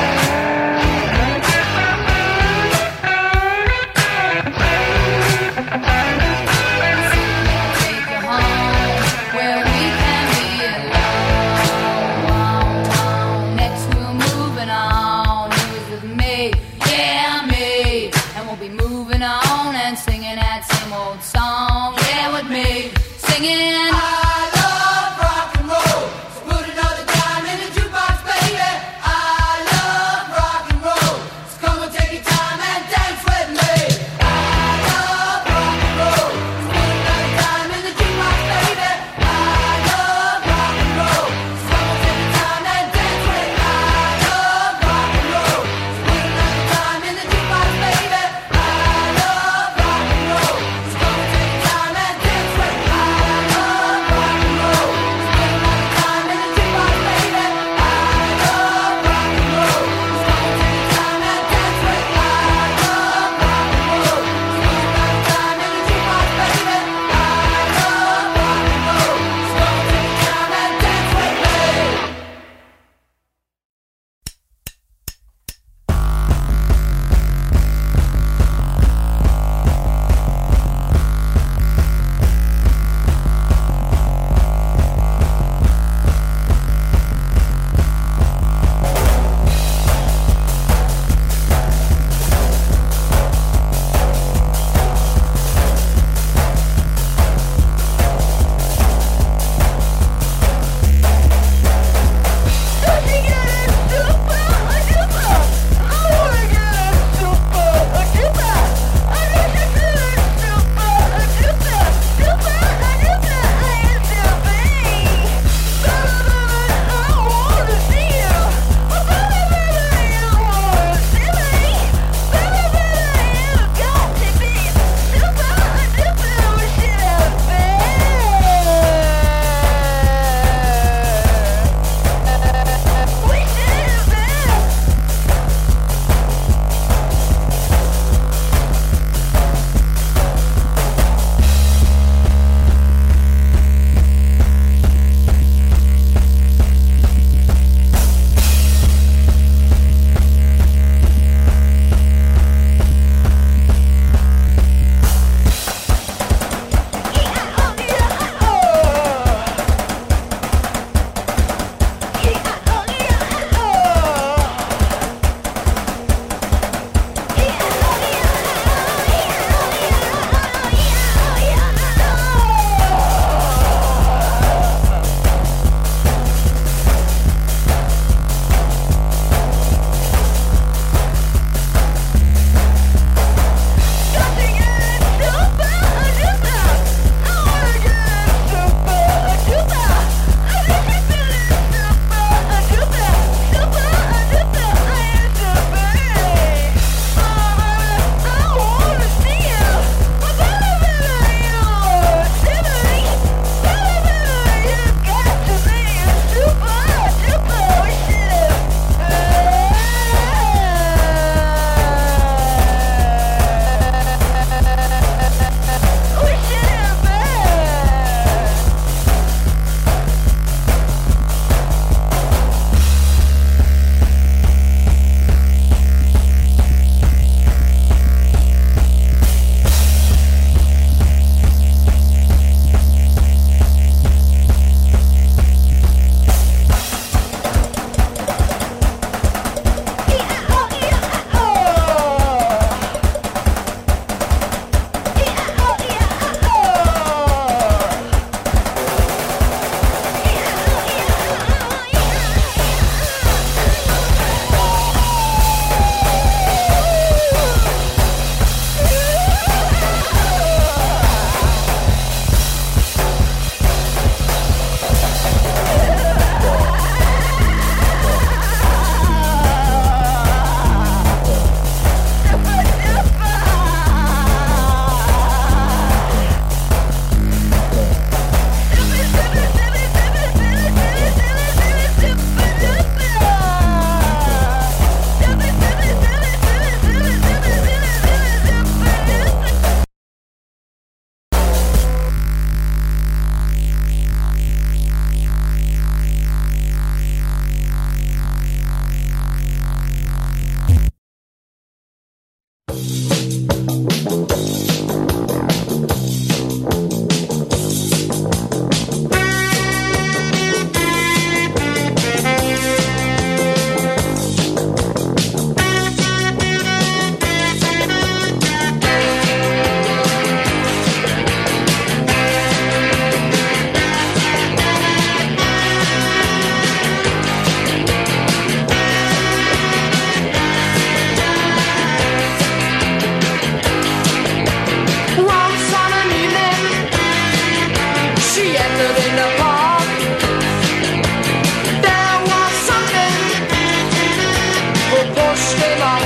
pushed him up.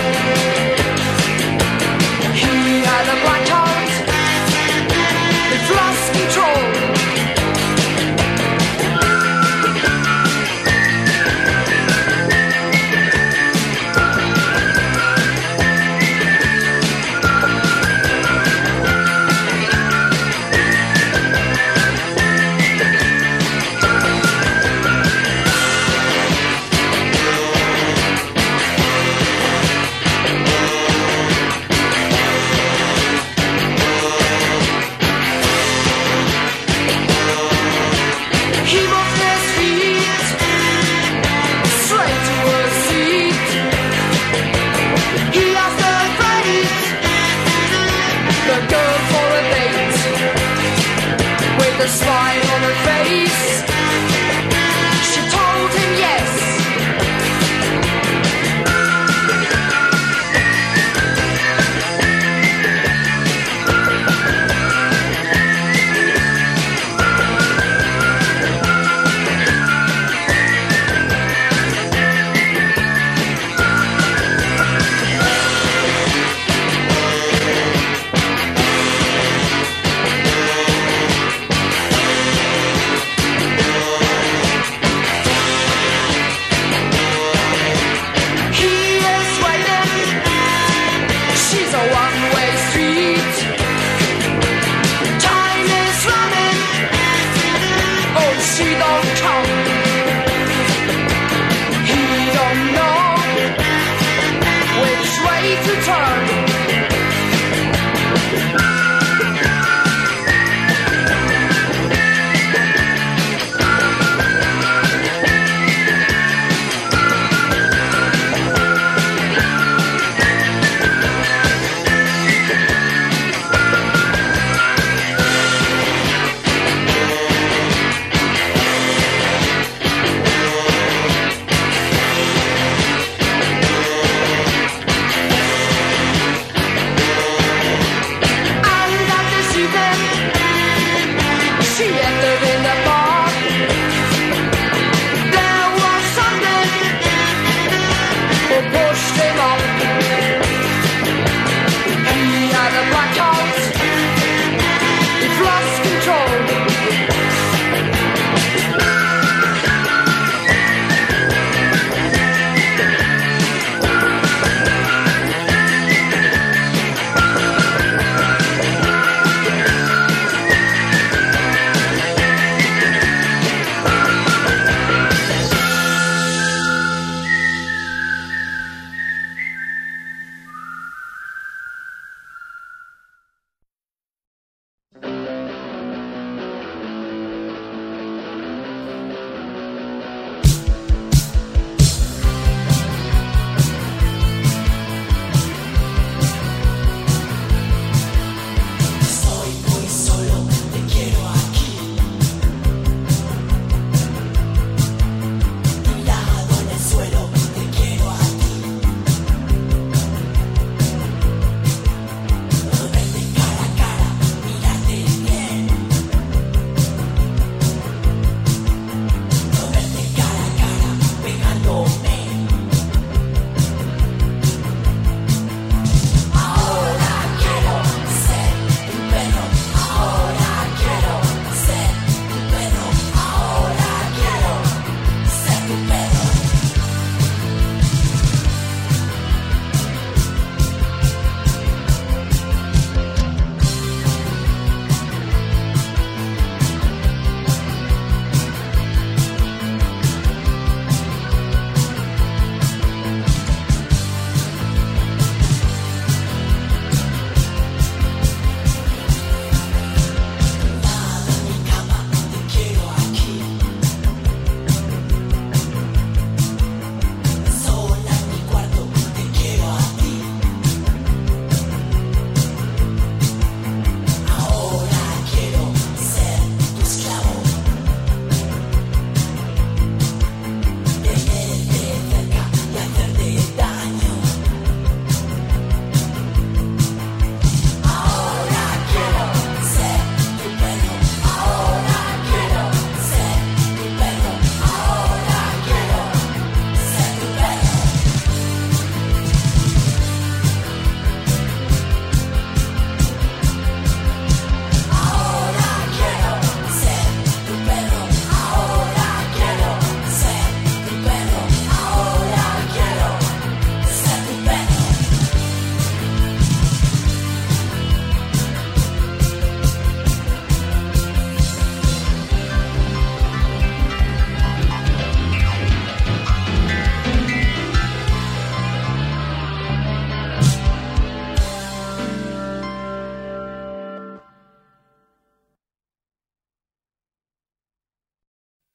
He had a black heart, it lost control.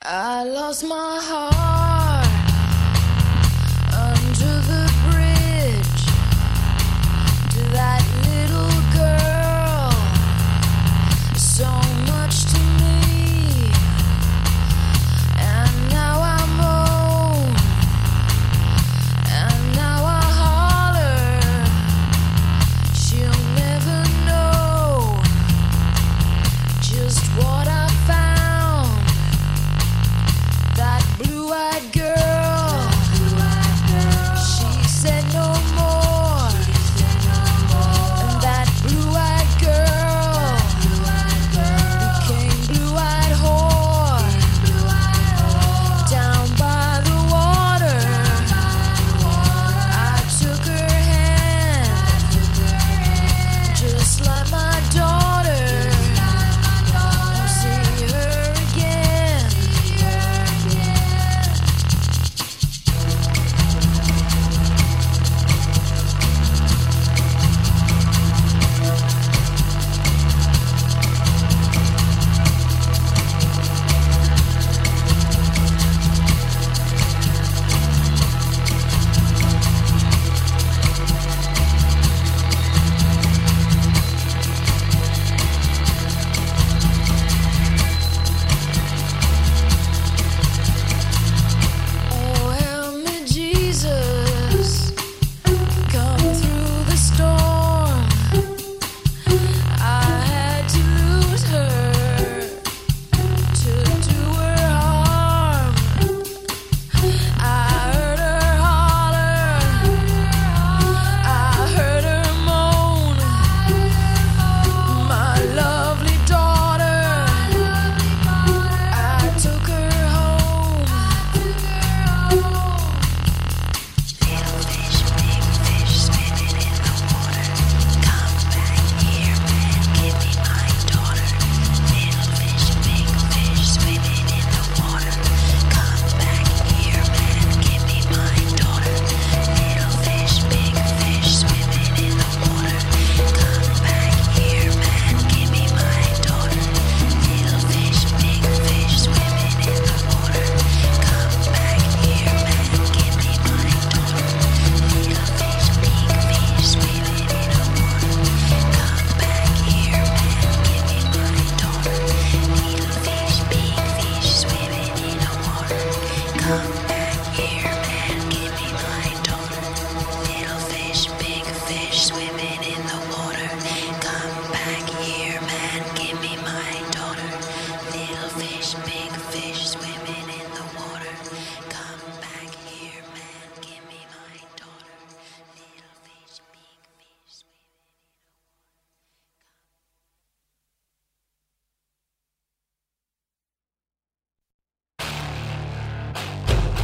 I lost my heart under the bridge to that little girl, so much to me, and now I'm old, and now I holler, she'll never know just what I found. That blue-eyed girl, she said no more. And that blue-eyed girl became blue-eyed whore down by the water. I took her hand just like my daughter. I'll see her again. Oh, help me, Jesus, come through the storm. I had to lose her to do her harm. I heard her holler, I heard her moan. My lovely daughter, I took her home. Little fish, big fish, swimming in the water. Come back here, man, give me my daughter. Little fish, big fish, swimming in the water. Come back here, man, give me my daughter. Little fish, big fish, swimming in the water. Come back here, man, give me my daughter. Little fish, big fish, swimming in the water. Come back here, man, give me my daughter. Little fish, big fish, swimming in the water. Come back here, man, give me my daughter. Little fish, big fish, swimming in the water. Come back here, man, give me my daughter. Little fish, big fish, swimming in the water. Come back here, man, give me my daughter. Little fish, big fish, swimming in the water. Come back here, man, give me my daughter. Little fish, big fish, swimming in the water.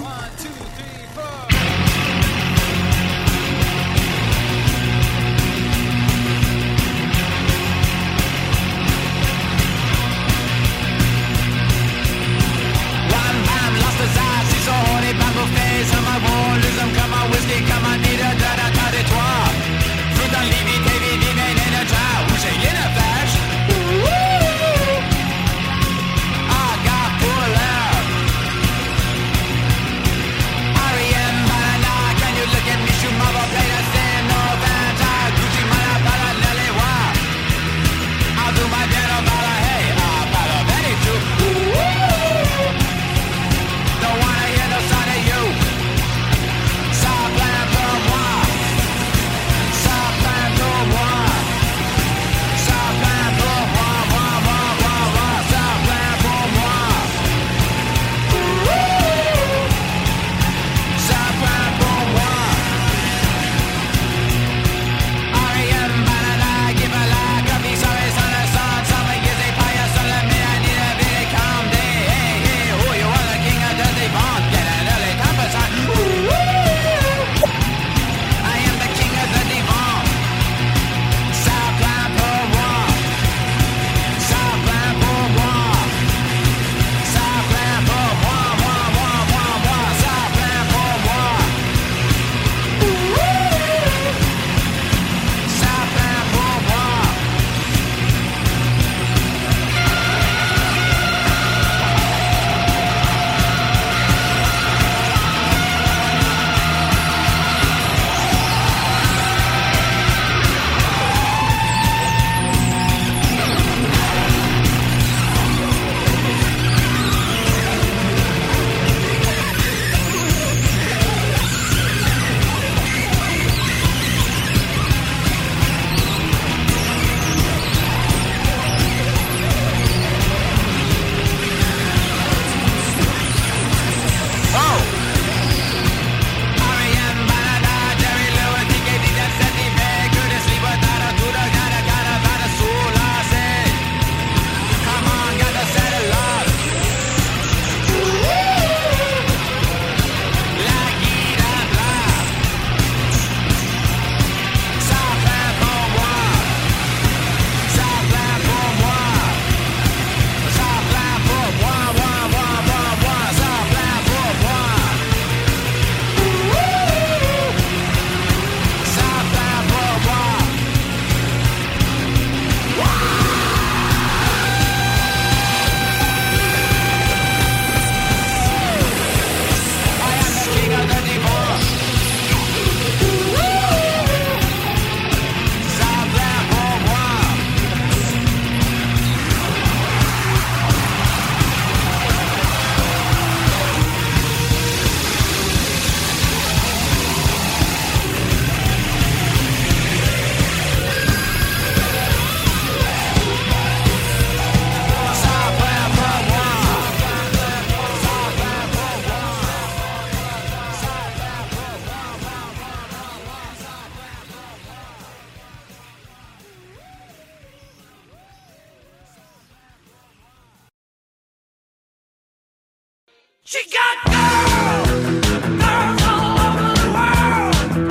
She got girls, girls all over the world.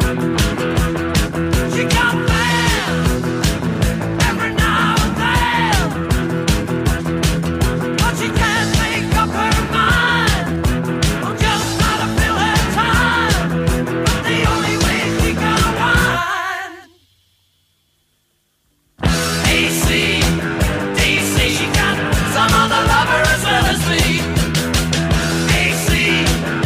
She got fans every now and then, but she can't make up her mind on just how to fill her time. But the only way she can unwind, AC, DC, she got some other lover as well as me. AC,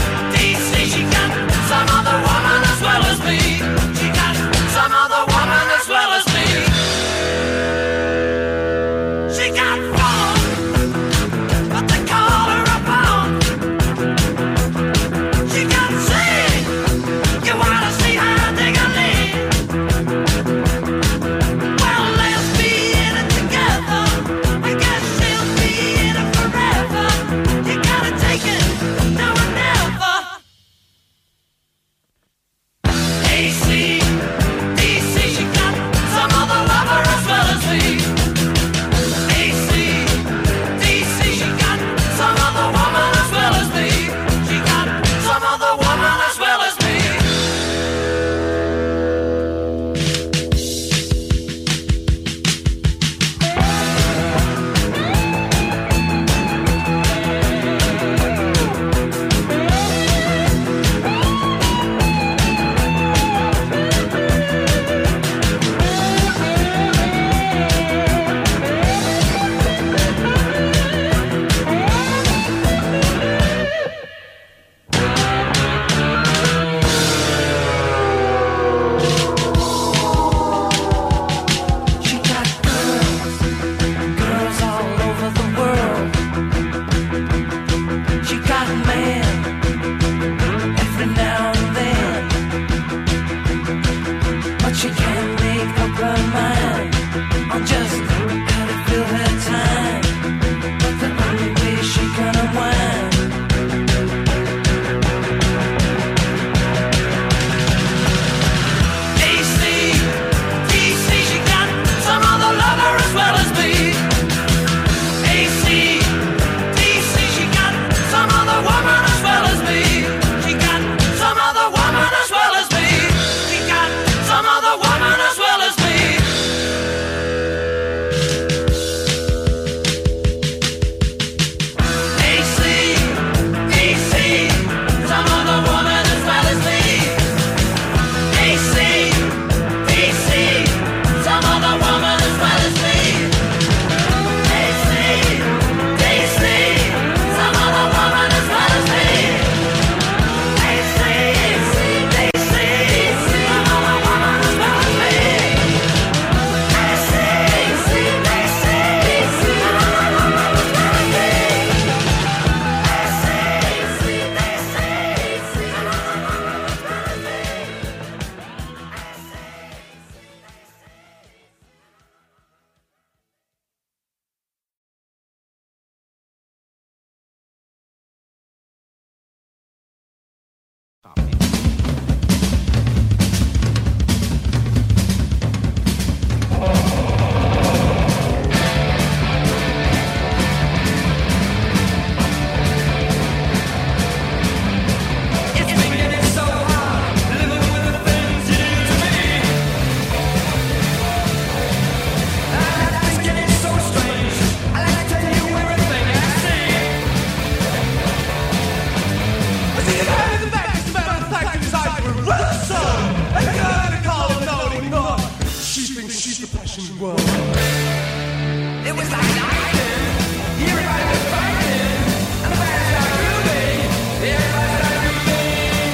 It was like lightning. Everybody was fighting. And the band started grooving. Everybody started grooving.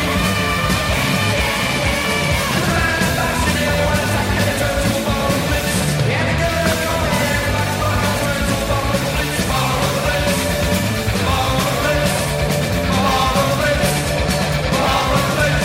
And the band was bouncing. Everyone was like, and it turned to a ball of bliss. And the girl was going. Everybody's going to turn to a ball of bliss. Ball of bliss. Ball of bliss. Ball of bliss. Ball of bliss.